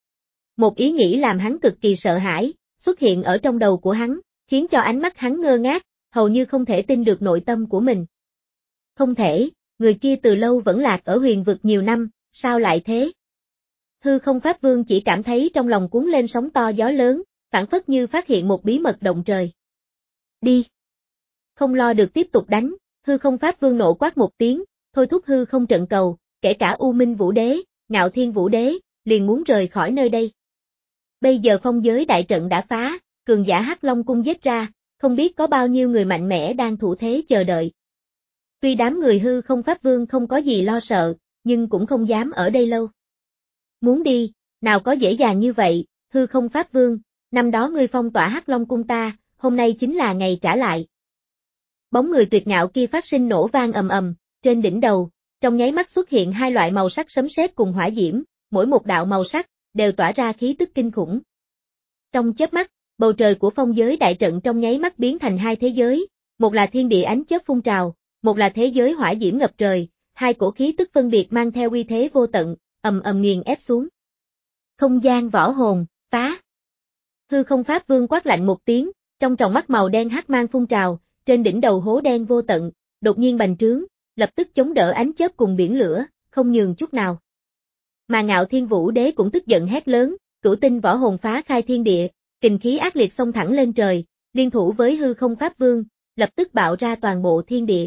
Một ý nghĩ làm hắn cực kỳ sợ hãi, xuất hiện ở trong đầu của hắn, khiến cho ánh mắt hắn ngơ ngác, hầu như không thể tin được nội tâm của mình. Không thể, người kia từ lâu vẫn lạc ở huyền vực nhiều năm, sao lại thế? Hư không pháp vương chỉ cảm thấy trong lòng cuốn lên sóng to gió lớn, phảng phất như phát hiện một bí mật động trời. Đi! Không lo được tiếp tục đánh, hư không pháp vương nộ quát một tiếng, thôi thúc hư không trận cầu, kể cả U Minh Vũ Đế, Ngạo Thiên Vũ Đế, liền muốn rời khỏi nơi đây. Bây giờ phong giới đại trận đã phá, cường giả Hắc Long Cung giết ra, không biết có bao nhiêu người mạnh mẽ đang thủ thế chờ đợi. Tuy đám người hư không pháp vương không có gì lo sợ, nhưng cũng không dám ở đây lâu. Muốn đi, nào có dễ dàng như vậy, hư không pháp vương, năm đó ngươi phong tỏa Hắc Long Cung ta, hôm nay chính là ngày trả lại. Bóng người tuyệt ngạo kia phát sinh nổ vang ầm ầm, trên đỉnh đầu, trong nháy mắt xuất hiện hai loại màu sắc sấm sét cùng hỏa diễm, mỗi một đạo màu sắc, đều tỏa ra khí tức kinh khủng. Trong chớp mắt, bầu trời của phong giới đại trận trong nháy mắt biến thành hai thế giới, một là thiên địa ánh chớp phun trào, một là thế giới hỏa diễm ngập trời, hai cổ khí tức phân biệt mang theo uy thế vô tận, ầm ầm nghiền ép xuống. Không gian võ hồn, phá. Hư không pháp vương quát lạnh một tiếng, trong tròng mắt màu đen hắc mang phun trào, trên đỉnh đầu hố đen vô tận, đột nhiên bành trướng, lập tức chống đỡ ánh chớp cùng biển lửa, không nhường chút nào. Mà Ngạo Thiên Vũ Đế cũng tức giận hét lớn, cửu tinh võ hồn phá khai thiên địa, kình khí ác liệt xông thẳng lên trời, liên thủ với hư không pháp vương, lập tức bạo ra toàn bộ thiên địa.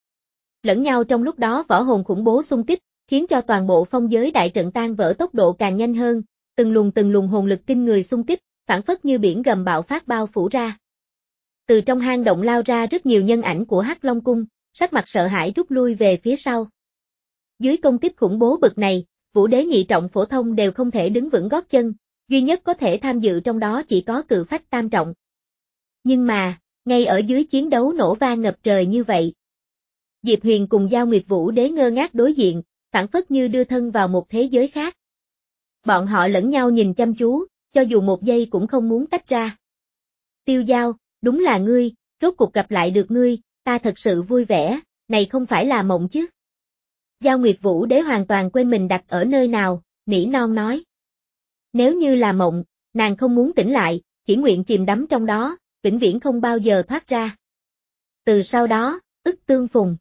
Lẫn nhau trong lúc đó võ hồn khủng bố xung kích, khiến cho toàn bộ phong giới đại trận tan vỡ tốc độ càng nhanh hơn, từng luồng từng luồng hồn lực kinh người xung kích, phảng phất như biển gầm bạo phát bao phủ ra. Từ trong hang động lao ra rất nhiều nhân ảnh của Hắc Long Cung, sắc mặt sợ hãi rút lui về phía sau. Dưới công kích khủng bố bực này, Vũ Đế nhị trọng phổ thông đều không thể đứng vững gót chân, duy nhất có thể tham dự trong đó chỉ có Cự Phách tam trọng. Nhưng mà, ngay ở dưới chiến đấu nổ vang ngập trời như vậy, Diệp Huyền cùng Giao Nguyệt Vũ Đế ngơ ngác đối diện, phảng phất như đưa thân vào một thế giới khác. Bọn họ lẫn nhau nhìn chăm chú, cho dù một giây cũng không muốn tách ra. Tiêu Giao, đúng là ngươi, rốt cuộc gặp lại được ngươi, ta thật sự vui vẻ, này không phải là mộng chứ. Giao Nguyệt Vũ Đế hoàn toàn quên mình đặt ở nơi nào, nỉ non nói. Nếu như là mộng, nàng không muốn tỉnh lại, chỉ nguyện chìm đắm trong đó, vĩnh viễn không bao giờ thoát ra. Từ sau đó, ức tương phùng.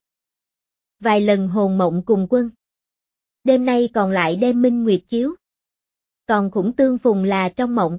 Vài lần hồn mộng cùng quân. Đêm nay còn lại đêm minh nguyệt chiếu. Còn khủng tương phùng là trong mộng.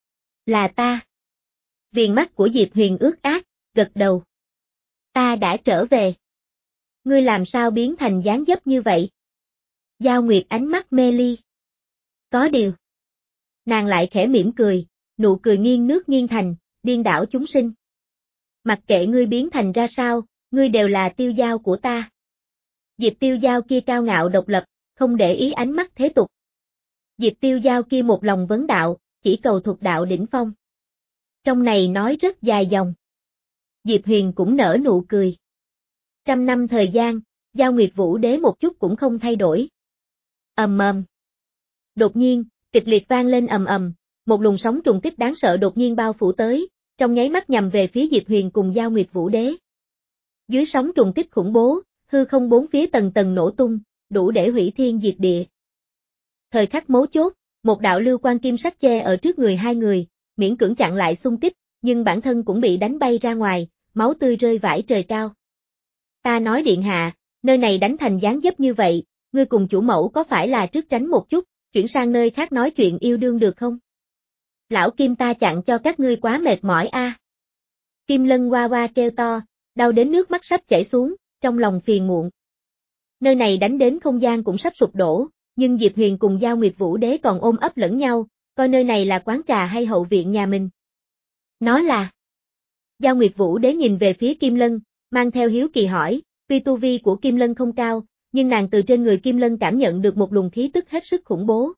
Là ta. Viền mắt của Diệp Huyền ướt át, gật đầu. Ta đã trở về. Ngươi làm sao biến thành dáng dấp như vậy? Giao Nguyệt ánh mắt mê ly. Có điều. Nàng lại khẽ mỉm cười, nụ cười nghiêng nước nghiêng thành, điên đảo chúng sinh. Mặc kệ ngươi biến thành ra sao, ngươi đều là Tiêu Giao của ta. Diệp Tiêu Giao kia cao ngạo độc lập, không để ý ánh mắt thế tục. Diệp Tiêu Giao kia một lòng vấn đạo, chỉ cầu thuộc đạo đỉnh phong. Trong này nói rất dài dòng. Diệp Huyền cũng nở nụ cười. Trăm năm thời gian, Giao Nguyệt Vũ Đế một chút cũng không thay đổi. Ầm ầm. Đột nhiên, kịch liệt vang lên ầm ầm, một luồng sóng trùng kích đáng sợ đột nhiên bao phủ tới, trong nháy mắt nhằm về phía Diệp Huyền cùng Giao Nguyệt Vũ Đế. Dưới sóng trùng kích khủng bố, hư không bốn phía tầng tầng nổ tung, đủ để hủy thiên diệt địa. Thời khắc mấu chốt, một đạo lưu quang kim sắc che ở trước người hai người, miễn cưỡng chặn lại xung kích, nhưng bản thân cũng bị đánh bay ra ngoài, máu tươi rơi vãi trời cao. Ta nói điện hạ, nơi này đánh thành dáng dấp như vậy, ngươi cùng chủ mẫu có phải là trước tránh một chút, chuyển sang nơi khác nói chuyện yêu đương được không? Lão Kim ta chặn cho các ngươi quá mệt mỏi a. À. Kim Lân hoa hoa kêu to, đau đến nước mắt sắp chảy xuống, trong lòng phiền muộn. Nơi này đánh đến không gian cũng sắp sụp đổ, nhưng Diệp Huyền cùng Giao Nguyệt Vũ Đế còn ôm ấp lẫn nhau, coi nơi này là quán trà hay hậu viện nhà mình. Nó là. Giao Nguyệt Vũ Đế nhìn về phía Kim Lân, mang theo hiếu kỳ hỏi, tuy tu vi của Kim Lân không cao, nhưng nàng từ trên người Kim Lân cảm nhận được một luồng khí tức hết sức khủng bố.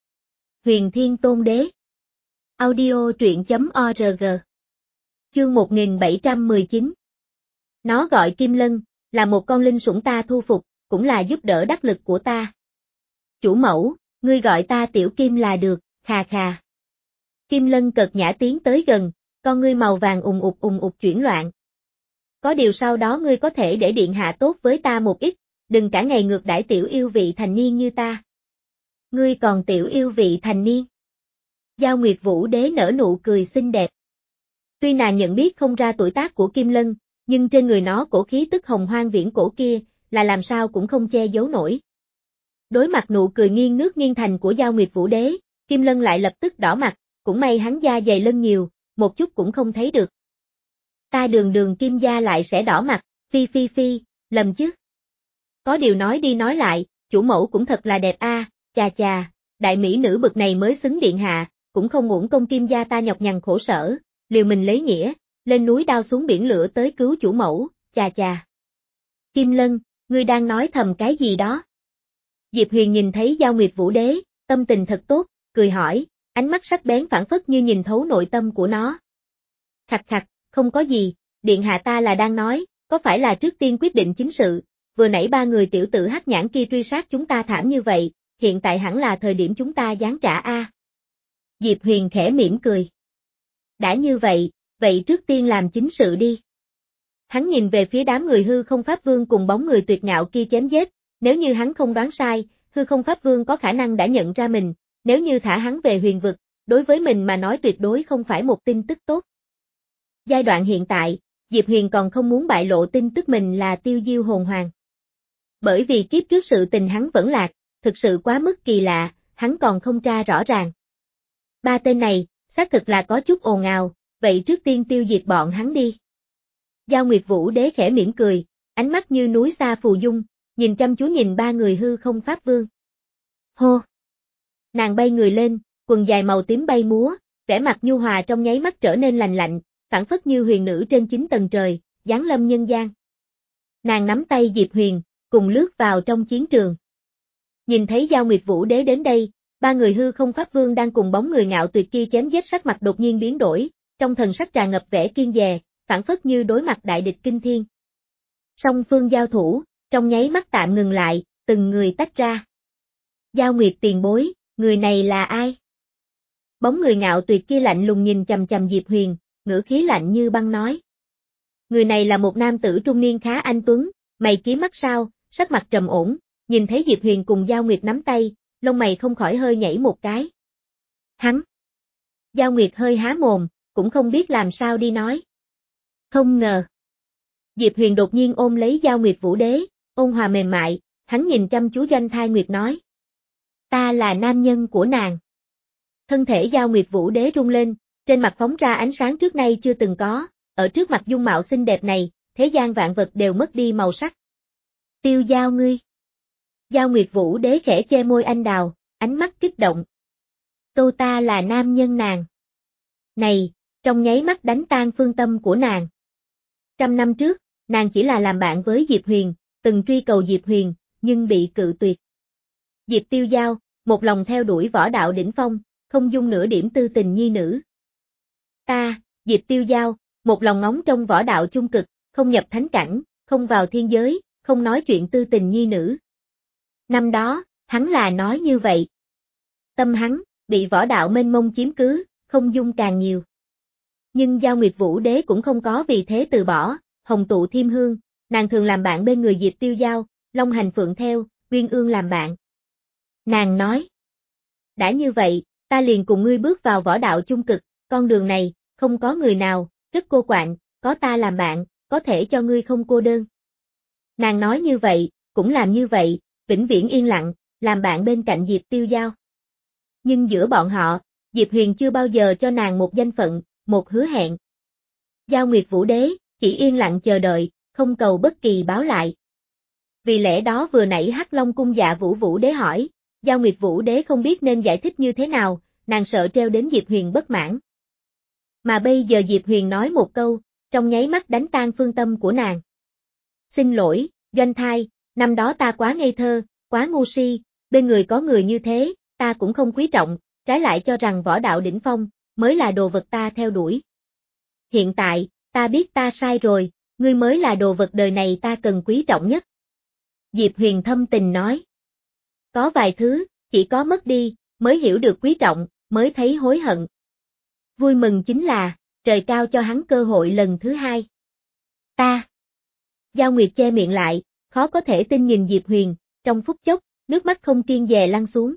Huyền Thiên Tôn Đế. Audio truyện chấm org. Chương một nghìn bảy trăm mười chín. Nó gọi Kim Lân, là một con linh sủng ta thu phục, cũng là giúp đỡ đắc lực của ta. Chủ mẫu, ngươi gọi ta Tiểu Kim là được, khà khà. Kim Lân cợt nhã tiến tới gần, con ngươi màu vàng ùng ục ùng ục chuyển loạn. Có điều sau đó ngươi có thể để điện hạ tốt với ta một ít, đừng cả ngày ngược đãi tiểu yêu vị thành niên như ta. Ngươi còn tiểu yêu vị thành niên. Giao Nguyệt Vũ Đế nở nụ cười xinh đẹp. Tuy nàng nhận biết không ra tuổi tác của Kim Lân, nhưng trên người nó cổ khí tức hồng hoang viễn cổ kia, là làm sao cũng không che giấu nổi. Đối mặt nụ cười nghiêng nước nghiêng thành của Giao Nguyệt Vũ Đế, Kim Lân lại lập tức đỏ mặt, cũng may hắn da dày lân nhiều, một chút cũng không thấy được. Ta đường đường Kim gia lại sẽ đỏ mặt, phi phi phi, lầm chứ. Có điều nói đi nói lại, chủ mẫu cũng thật là đẹp a, à, chà chà, đại mỹ nữ bực này mới xứng điện hạ, cũng không uổng công Kim gia ta nhọc nhằn khổ sở, liều mình lấy nghĩa, lên núi đao xuống biển lửa tới cứu chủ mẫu, chà chà. Kim Lân, ngươi đang nói thầm cái gì đó? Diệp Huyền nhìn thấy Giao Nguyệt Vũ Đế, tâm tình thật tốt, cười hỏi, ánh mắt sắc bén phảng phất như nhìn thấu nội tâm của nó. Khặt khặt, không có gì, điện hạ ta là đang nói, có phải là trước tiên quyết định chính sự, vừa nãy ba người tiểu tử hắc nhãn kia truy sát chúng ta thảm như vậy, hiện tại hẳn là thời điểm chúng ta giáng trả a. À. Diệp Huyền khẽ mỉm cười. Đã như vậy, vậy trước tiên làm chính sự đi. Hắn nhìn về phía đám người hư không pháp vương cùng bóng người tuyệt ngạo kia chém giết, nếu như hắn không đoán sai, hư không pháp vương có khả năng đã nhận ra mình, nếu như thả hắn về huyền vực, đối với mình mà nói tuyệt đối không phải một tin tức tốt. Giai đoạn hiện tại, Diệp Huyền còn không muốn bại lộ tin tức mình là Tiêu Diêu hồn hoàng. Bởi vì kiếp trước sự tình hắn vẫn lạc, thực sự quá mức kỳ lạ, hắn còn không tra rõ ràng. Ba tên này, xác thực là có chút ồn ào, vậy trước tiên tiêu diệt bọn hắn đi. Giao Nguyệt Vũ Đế khẽ mỉm cười, ánh mắt như núi xa phù dung, nhìn chăm chú nhìn ba người hư không pháp vương. Hô! Nàng bay người lên, quần dài màu tím bay múa, vẻ mặt nhu hòa trong nháy mắt trở nên lành lạnh, phảng phất như huyền nữ trên chín tầng trời, giáng lâm nhân gian. Nàng nắm tay Diệp Huyền, cùng lướt vào trong chiến trường. Nhìn thấy Giao Nguyệt Vũ Đế đến đây, ba người hư không pháp vương đang cùng bóng người ngạo tuyệt kia chém giết sắc mặt đột nhiên biến đổi, trong thần sắc tràn ngập vẻ kiên dè, phảng phất như đối mặt đại địch kinh thiên. Song phương giao thủ, trong nháy mắt tạm ngừng lại, từng người tách ra. Giao Nguyệt tiền bối, người này là ai? Bóng người ngạo tuyệt kia lạnh lùng nhìn chằm chằm Diệp Huyền, ngữ khí lạnh như băng nói. Người này là một nam tử trung niên khá anh tuấn, mày kiếm mắt sao, sắc mặt trầm ổn, nhìn thấy Diệp Huyền cùng Giao Nguyệt nắm tay, lông mày không khỏi hơi nhảy một cái. Hắn. Giao Nguyệt hơi há mồm, cũng không biết làm sao đi nói. Không ngờ. Diệp Huyền đột nhiên ôm lấy Giao Nguyệt Vũ Đế, ôn hòa mềm mại, hắn nhìn chăm chú Doanh Thai Nguyệt nói. Ta là nam nhân của nàng. Thân thể Giao Nguyệt Vũ Đế rung lên, trên mặt phóng ra ánh sáng trước nay chưa từng có, ở trước mặt dung mạo xinh đẹp này, thế gian vạn vật đều mất đi màu sắc. Tiêu Giao ngươi. Giao Nguyệt Vũ Đế khẽ che môi anh đào, ánh mắt kích động. Câu ta là nam nhân nàng. Này, trong nháy mắt đánh tan phương tâm của nàng. Trăm năm trước, nàng chỉ là làm bạn với Diệp Huyền, từng truy cầu Diệp Huyền, nhưng bị cự tuyệt. Diệp Tiêu Giao, một lòng theo đuổi võ đạo đỉnh phong, không dung nửa điểm tư tình nhi nữ. Ta, Diệp Tiêu Giao, một lòng ngóng trong võ đạo chung cực, không nhập thánh cảnh, không vào thiên giới, không nói chuyện tư tình nhi nữ. Năm đó, hắn là nói như vậy. Tâm hắn, bị võ đạo mênh mông chiếm cứ, không dung càng nhiều. Nhưng Giao Nguyệt Vũ Đế cũng không có vì thế từ bỏ, hồng tụ thiêm hương, nàng thường làm bạn bên người Diệp Tiêu Giao, long hành phượng theo, uyên ương làm bạn. Nàng nói. Đã như vậy, ta liền cùng ngươi bước vào võ đạo chung cực, con đường này, không có người nào, rất cô quạnh, có ta làm bạn, có thể cho ngươi không cô đơn. Nàng nói như vậy, cũng làm như vậy, vĩnh viễn yên lặng, làm bạn bên cạnh Diệp Tiêu Giao. Nhưng giữa bọn họ, Diệp Huyền chưa bao giờ cho nàng một danh phận, một hứa hẹn. Giao Nguyệt Vũ Đế, chỉ yên lặng chờ đợi, không cầu bất kỳ báo lại. Vì lẽ đó vừa nãy Hắc Long cung Dạ Vũ Vũ Đế hỏi, Giao Nguyệt Vũ Đế không biết nên giải thích như thế nào, nàng sợ treo đến Diệp Huyền bất mãn. Mà bây giờ Diệp Huyền nói một câu, trong nháy mắt đánh tan phương tâm của nàng. Xin lỗi, Doanh Thai, năm đó ta quá ngây thơ, quá ngu si, bên người có người như thế, ta cũng không quý trọng, trái lại cho rằng võ đạo đỉnh phong, mới là đồ vật ta theo đuổi. Hiện tại, ta biết ta sai rồi, ngươi mới là đồ vật đời này ta cần quý trọng nhất. Diệp Huyền thâm tình nói. Có vài thứ, chỉ có mất đi, mới hiểu được quý trọng, mới thấy hối hận. Vui mừng chính là, trời cao cho hắn cơ hội lần thứ hai. Ta. Giao Nguyệt che miệng lại, khó có thể tin nhìn Diệp Huyền, trong phút chốc, nước mắt không kiêng dè lăn xuống.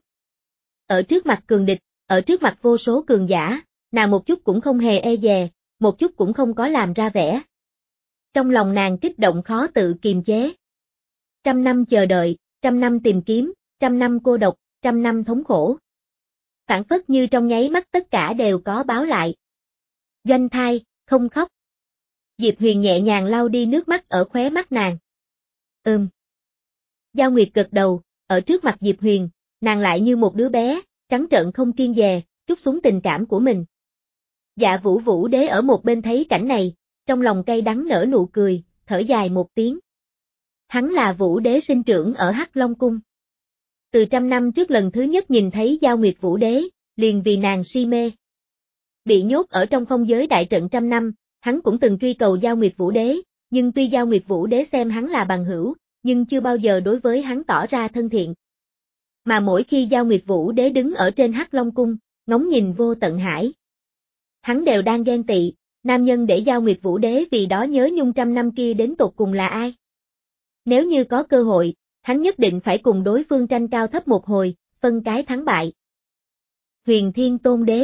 Ở trước mặt cường địch, ở trước mặt vô số cường giả, nàng một chút cũng không hề e dè, một chút cũng không có làm ra vẻ. Trong lòng nàng kích động khó tự kiềm chế. Trăm năm chờ đợi, trăm năm tìm kiếm, trăm năm cô độc, trăm năm thống khổ. Phản phất như trong nháy mắt tất cả đều có báo lại. Doanh Thai, không khóc. Diệp Huyền nhẹ nhàng lau đi nước mắt ở khóe mắt nàng. Ừm. Giao Nguyệt gật đầu, ở trước mặt Diệp Huyền, nàng lại như một đứa bé, trắng trợn không kiêng dè, trút xuống tình cảm của mình. Dạ Vũ Vũ Đế ở một bên thấy cảnh này, trong lòng cay đắng nở nụ cười, thở dài một tiếng. Hắn là Vũ Đế sinh trưởng ở Hắc Long Cung. Từ trăm năm trước lần thứ nhất nhìn thấy Giao Nguyệt Vũ Đế, liền vì nàng si mê. Bị nhốt ở trong phong giới đại trận trăm năm, hắn cũng từng truy cầu Giao Nguyệt Vũ Đế, nhưng tuy Giao Nguyệt Vũ Đế xem hắn là bằng hữu, nhưng chưa bao giờ đối với hắn tỏ ra thân thiện. Mà mỗi khi Giao Nguyệt Vũ Đế đứng ở trên Hắc Long Cung, ngóng nhìn vô tận hải, hắn đều đang ghen tị, nam nhân để Giao Nguyệt Vũ Đế vì đó nhớ nhung trăm năm kia đến tột cùng là ai? Nếu như có cơ hội, hắn nhất định phải cùng đối phương tranh cao thấp một hồi, phân cái thắng bại. Huyền Thiên Tôn Đế.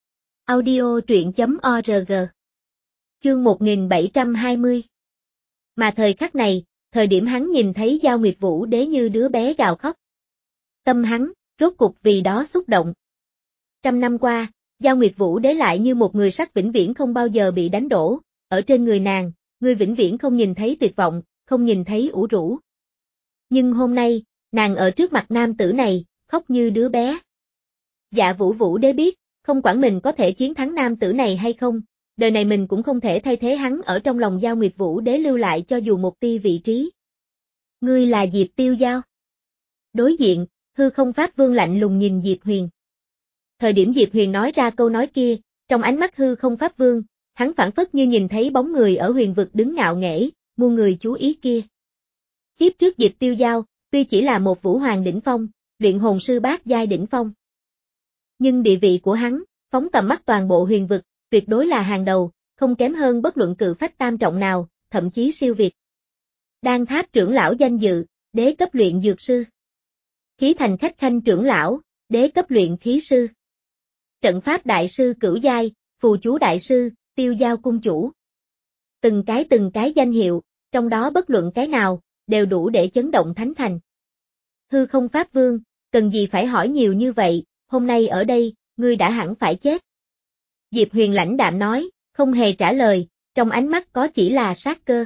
Audio truyện chấm org. Chương một nghìn bảy trăm hai mươi. Mà thời khắc này, thời điểm hắn nhìn thấy Giao Nguyệt Vũ Đế như đứa bé gào khóc. Tâm hắn, rốt cục vì đó xúc động. Trăm năm qua, Giao Nguyệt Vũ Đế lại như một người sắt vĩnh viễn không bao giờ bị đánh đổ, ở trên người nàng, người vĩnh viễn không nhìn thấy tuyệt vọng, không nhìn thấy ủ rũ. Nhưng hôm nay, nàng ở trước mặt nam tử này, khóc như đứa bé. Dạ Vũ Vũ Đế biết, không quản mình có thể chiến thắng nam tử này hay không, đời này mình cũng không thể thay thế hắn ở trong lòng Giao Nguyệt Vũ Đế lưu lại cho dù một tia vị trí. Ngươi là Diệp Tiêu Giao. Đối diện, hư không pháp vương lạnh lùng nhìn Diệp Huyền. Thời điểm Diệp Huyền nói ra câu nói kia, trong ánh mắt hư không pháp vương, hắn phảng phất như nhìn thấy bóng người ở huyền vực đứng ngạo nghễ, muôn người chú ý kia. Kiếp trước Diệp Tiêu Giao, tuy chỉ là một vũ hoàng đỉnh phong, luyện hồn sư bát giai đỉnh phong. Nhưng địa vị của hắn, phóng tầm mắt toàn bộ huyền vực, tuyệt đối là hàng đầu, không kém hơn bất luận cự phách tam trọng nào, thậm chí siêu việt. Đan tháp trưởng lão danh dự, đế cấp luyện dược sư. Khí thành khách khanh trưởng lão, đế cấp luyện khí sư. Trận pháp đại sư cửu giai, phù chú đại sư, tiêu giao cung chủ. Từng cái từng cái danh hiệu, trong đó bất luận cái nào, đều đủ để chấn động thánh thành. Hư không pháp vương, cần gì phải hỏi nhiều như vậy, hôm nay ở đây, ngươi đã hẳn phải chết. Diệp Huyền lãnh đạm nói, không hề trả lời, trong ánh mắt có chỉ là sát cơ.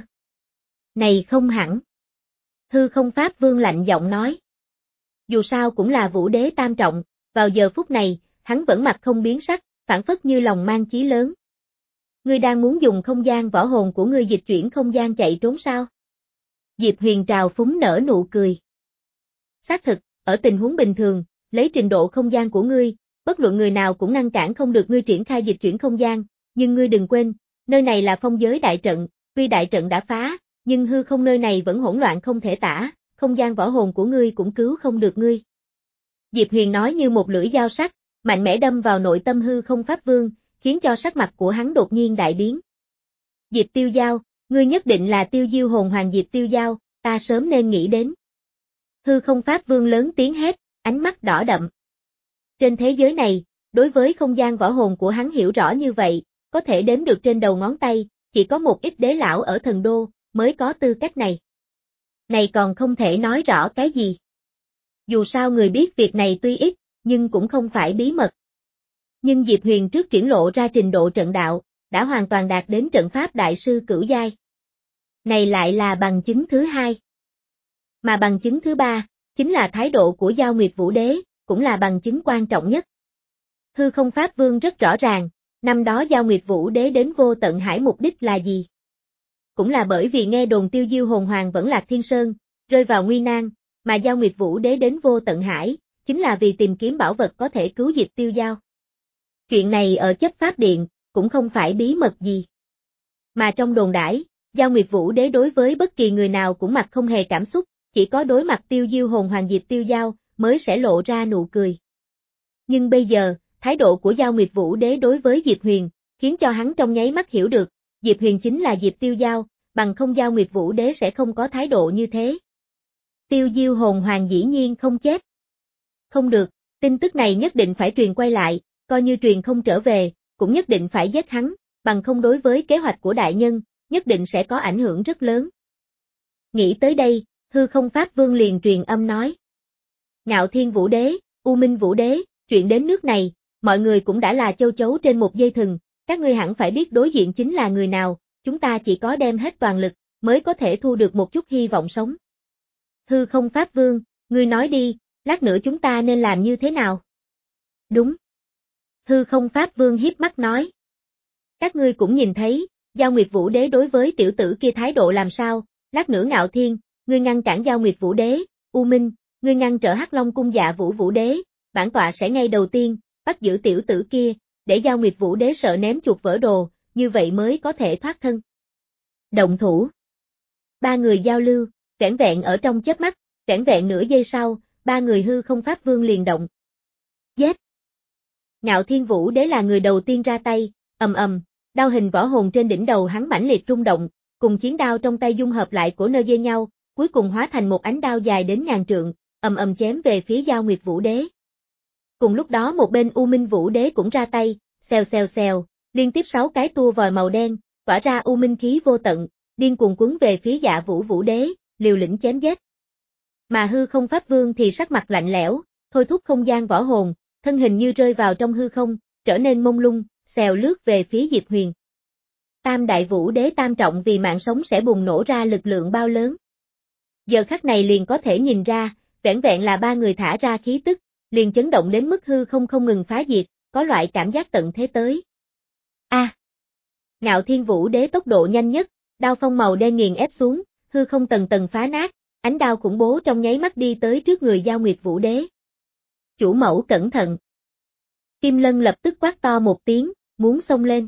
Này không hẳn. Hư không pháp vương lạnh giọng nói. Dù sao cũng là vũ đế tam trọng, vào giờ phút này, hắn vẫn mặt không biến sắc, phản phất như lòng mang chí lớn. Ngươi đang muốn dùng không gian võ hồn của ngươi dịch chuyển không gian chạy trốn sao? Diệp Huyền trào phúng nở nụ cười. Xác thực, ở tình huống bình thường, lấy trình độ không gian của ngươi, bất luận người nào cũng ngăn cản không được ngươi triển khai dịch chuyển không gian, nhưng ngươi đừng quên, nơi này là phong giới đại trận, tuy đại trận đã phá, nhưng hư không nơi này vẫn hỗn loạn không thể tả, không gian võ hồn của ngươi cũng cứu không được ngươi. Diệp Huyền nói như một lưỡi dao sắc, mạnh mẽ đâm vào nội tâm hư không pháp vương, khiến cho sắc mặt của hắn đột nhiên đại biến. Diệp Tiêu Giao, ngươi nhất định là Tiêu Diêu hồn hoàng Diệp Tiêu Giao, ta sớm nên nghĩ đến. Hư không pháp vương lớn tiếng hét, ánh mắt đỏ đậm. Trên thế giới này, đối với không gian võ hồn của hắn hiểu rõ như vậy, có thể đếm được trên đầu ngón tay, chỉ có một ít đế lão ở thần đô, mới có tư cách này. Này còn không thể nói rõ cái gì. Dù sao người biết việc này tuy ít, nhưng cũng không phải bí mật. Nhưng Diệp Huyền trước triển lộ ra trình độ trận đạo, đã hoàn toàn đạt đến trận pháp đại sư cửu giai. Này lại là bằng chứng thứ hai. Mà bằng chứng thứ ba, chính là thái độ của Giao Nguyệt Vũ Đế, cũng là bằng chứng quan trọng nhất. Hư không pháp vương rất rõ ràng, năm đó Giao Nguyệt Vũ Đế đến Vô Tận Hải mục đích là gì? Cũng là bởi vì nghe đồn Tiêu Diêu hồn hoàng vẫn lạc Thiên Sơn, rơi vào nguy nan, mà Giao Nguyệt Vũ Đế đến Vô Tận Hải, chính là vì tìm kiếm bảo vật có thể cứu Diệp Tiêu Giao. Chuyện này ở chấp pháp điện, cũng không phải bí mật gì. Mà trong đồn đãi, Giao Nguyệt Vũ Đế đối với bất kỳ người nào cũng mặt không hề cảm xúc, chỉ có đối mặt Tiêu Diêu hồn hoàng Diệp Tiêu Giao, mới sẽ lộ ra nụ cười. Nhưng bây giờ, thái độ của Giao Nguyệt Vũ Đế đối với Diệp Huyền, khiến cho hắn trong nháy mắt hiểu được, Diệp Huyền chính là Diệp Tiêu Giao, bằng không Giao Nguyệt Vũ Đế sẽ không có thái độ như thế. Tiêu Diêu hồn hoàng dĩ nhiên không chết. Không được, tin tức này nhất định phải truyền quay lại, coi như truyền không trở về, cũng nhất định phải giết hắn, bằng không đối với kế hoạch của đại nhân, nhất định sẽ có ảnh hưởng rất lớn. Nghĩ tới đây, hư không pháp vương liền truyền âm nói. Ngạo Thiên Vũ Đế, U Minh Vũ Đế, chuyện đến nước này, mọi người cũng đã là châu chấu trên một dây thừng, các ngươi hẳn phải biết đối diện chính là người nào, chúng ta chỉ có đem hết toàn lực, mới có thể thu được một chút hy vọng sống. Hư không pháp vương, ngươi nói đi, lát nữa chúng ta nên làm như thế nào? Đúng. Hư không pháp vương hiếp mắt nói. Các ngươi cũng nhìn thấy, Giao Nguyệt Vũ Đế đối với tiểu tử kia thái độ làm sao, lát nữa Ngạo Thiên, ngươi ngăn cản Giao Nguyệt Vũ Đế, U Minh, ngươi ngăn trở Hắc Long cung Dạ Vũ Vũ Đế, bản tọa sẽ ngay đầu tiên, bắt giữ tiểu tử kia, để Giao Nguyệt Vũ Đế sợ ném chuột vỡ đồ, như vậy mới có thể thoát thân. Động thủ. Ba người giao lưu, vẻn vẹn ở trong chớp mắt, vẻn vẹn nửa giây sau, ba người hư không pháp vương liền động. Giết! Ngạo Thiên Vũ Đế là người đầu tiên ra tay, ầm ầm, đao hình võ hồn trên đỉnh đầu hắn mãnh liệt rung động, cùng chiến đao trong tay dung hợp lại của nơi dây nhau, cuối cùng hóa thành một ánh đao dài đến ngàn trượng, ầm ầm chém về phía Giao Nguyệt Vũ Đế. Cùng lúc đó một bên U Minh Vũ Đế cũng ra tay, xèo xèo xèo, liên tiếp sáu cái tua vòi màu đen, tỏa ra u minh khí vô tận, điên cuồng cuốn về phía Dạ Vũ Vũ Đế, liều lĩnh chém giết. Mà hư không pháp vương thì sắc mặt lạnh lẽo, thôi thúc không gian võ hồn, thân hình như rơi vào trong hư không, trở nên mông lung, xèo lướt về phía Diệp Huyền. Tam Đại Vũ Đế tam trọng vì mạng sống sẽ bùng nổ ra lực lượng bao lớn. Giờ khắc này liền có thể nhìn ra, vẻn vẹn là ba người thả ra khí tức, liền chấn động đến mức hư không không ngừng phá diệt, có loại cảm giác tận thế tới. A! À, Ngạo Thiên Vũ Đế tốc độ nhanh nhất, đao phong màu đen nghiền ép xuống, hư không tầng tầng phá nát, ánh đao khủng bố trong nháy mắt đi tới trước người Giao Nguyệt Vũ Đế. Chủ mẫu cẩn thận. Kim Lân lập tức quát to một tiếng, muốn xông lên.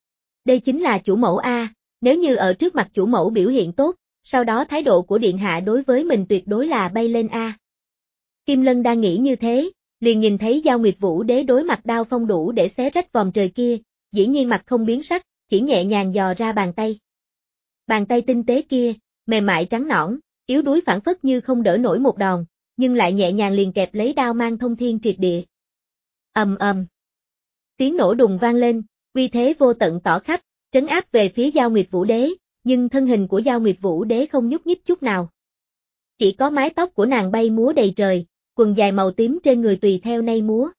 Đây chính là chủ mẫu A, nếu như ở trước mặt chủ mẫu biểu hiện tốt, sau đó thái độ của điện hạ đối với mình tuyệt đối là bay lên A. Kim Lân đang nghĩ như thế, liền nhìn thấy Giao Nguyệt Vũ Đế đối mặt đao phong đủ để xé rách vòm trời kia, dĩ nhiên mặt không biến sắc, chỉ nhẹ nhàng dò ra bàn tay. Bàn tay tinh tế kia, mềm mại trắng nõn, yếu đuối phản phất như không đỡ nổi một đòn, nhưng lại nhẹ nhàng liền kẹp lấy đao mang thông thiên triệt địa. Ầm ầm. Tiếng nổ đùng vang lên, uy thế vô tận tỏ khắp, trấn áp về phía Giao Nguyệt Vũ Đế, nhưng thân hình của Giao Nguyệt Vũ Đế không nhúc nhích chút nào. Chỉ có mái tóc của nàng bay múa đầy trời, quần dài màu tím trên người tùy theo nay múa.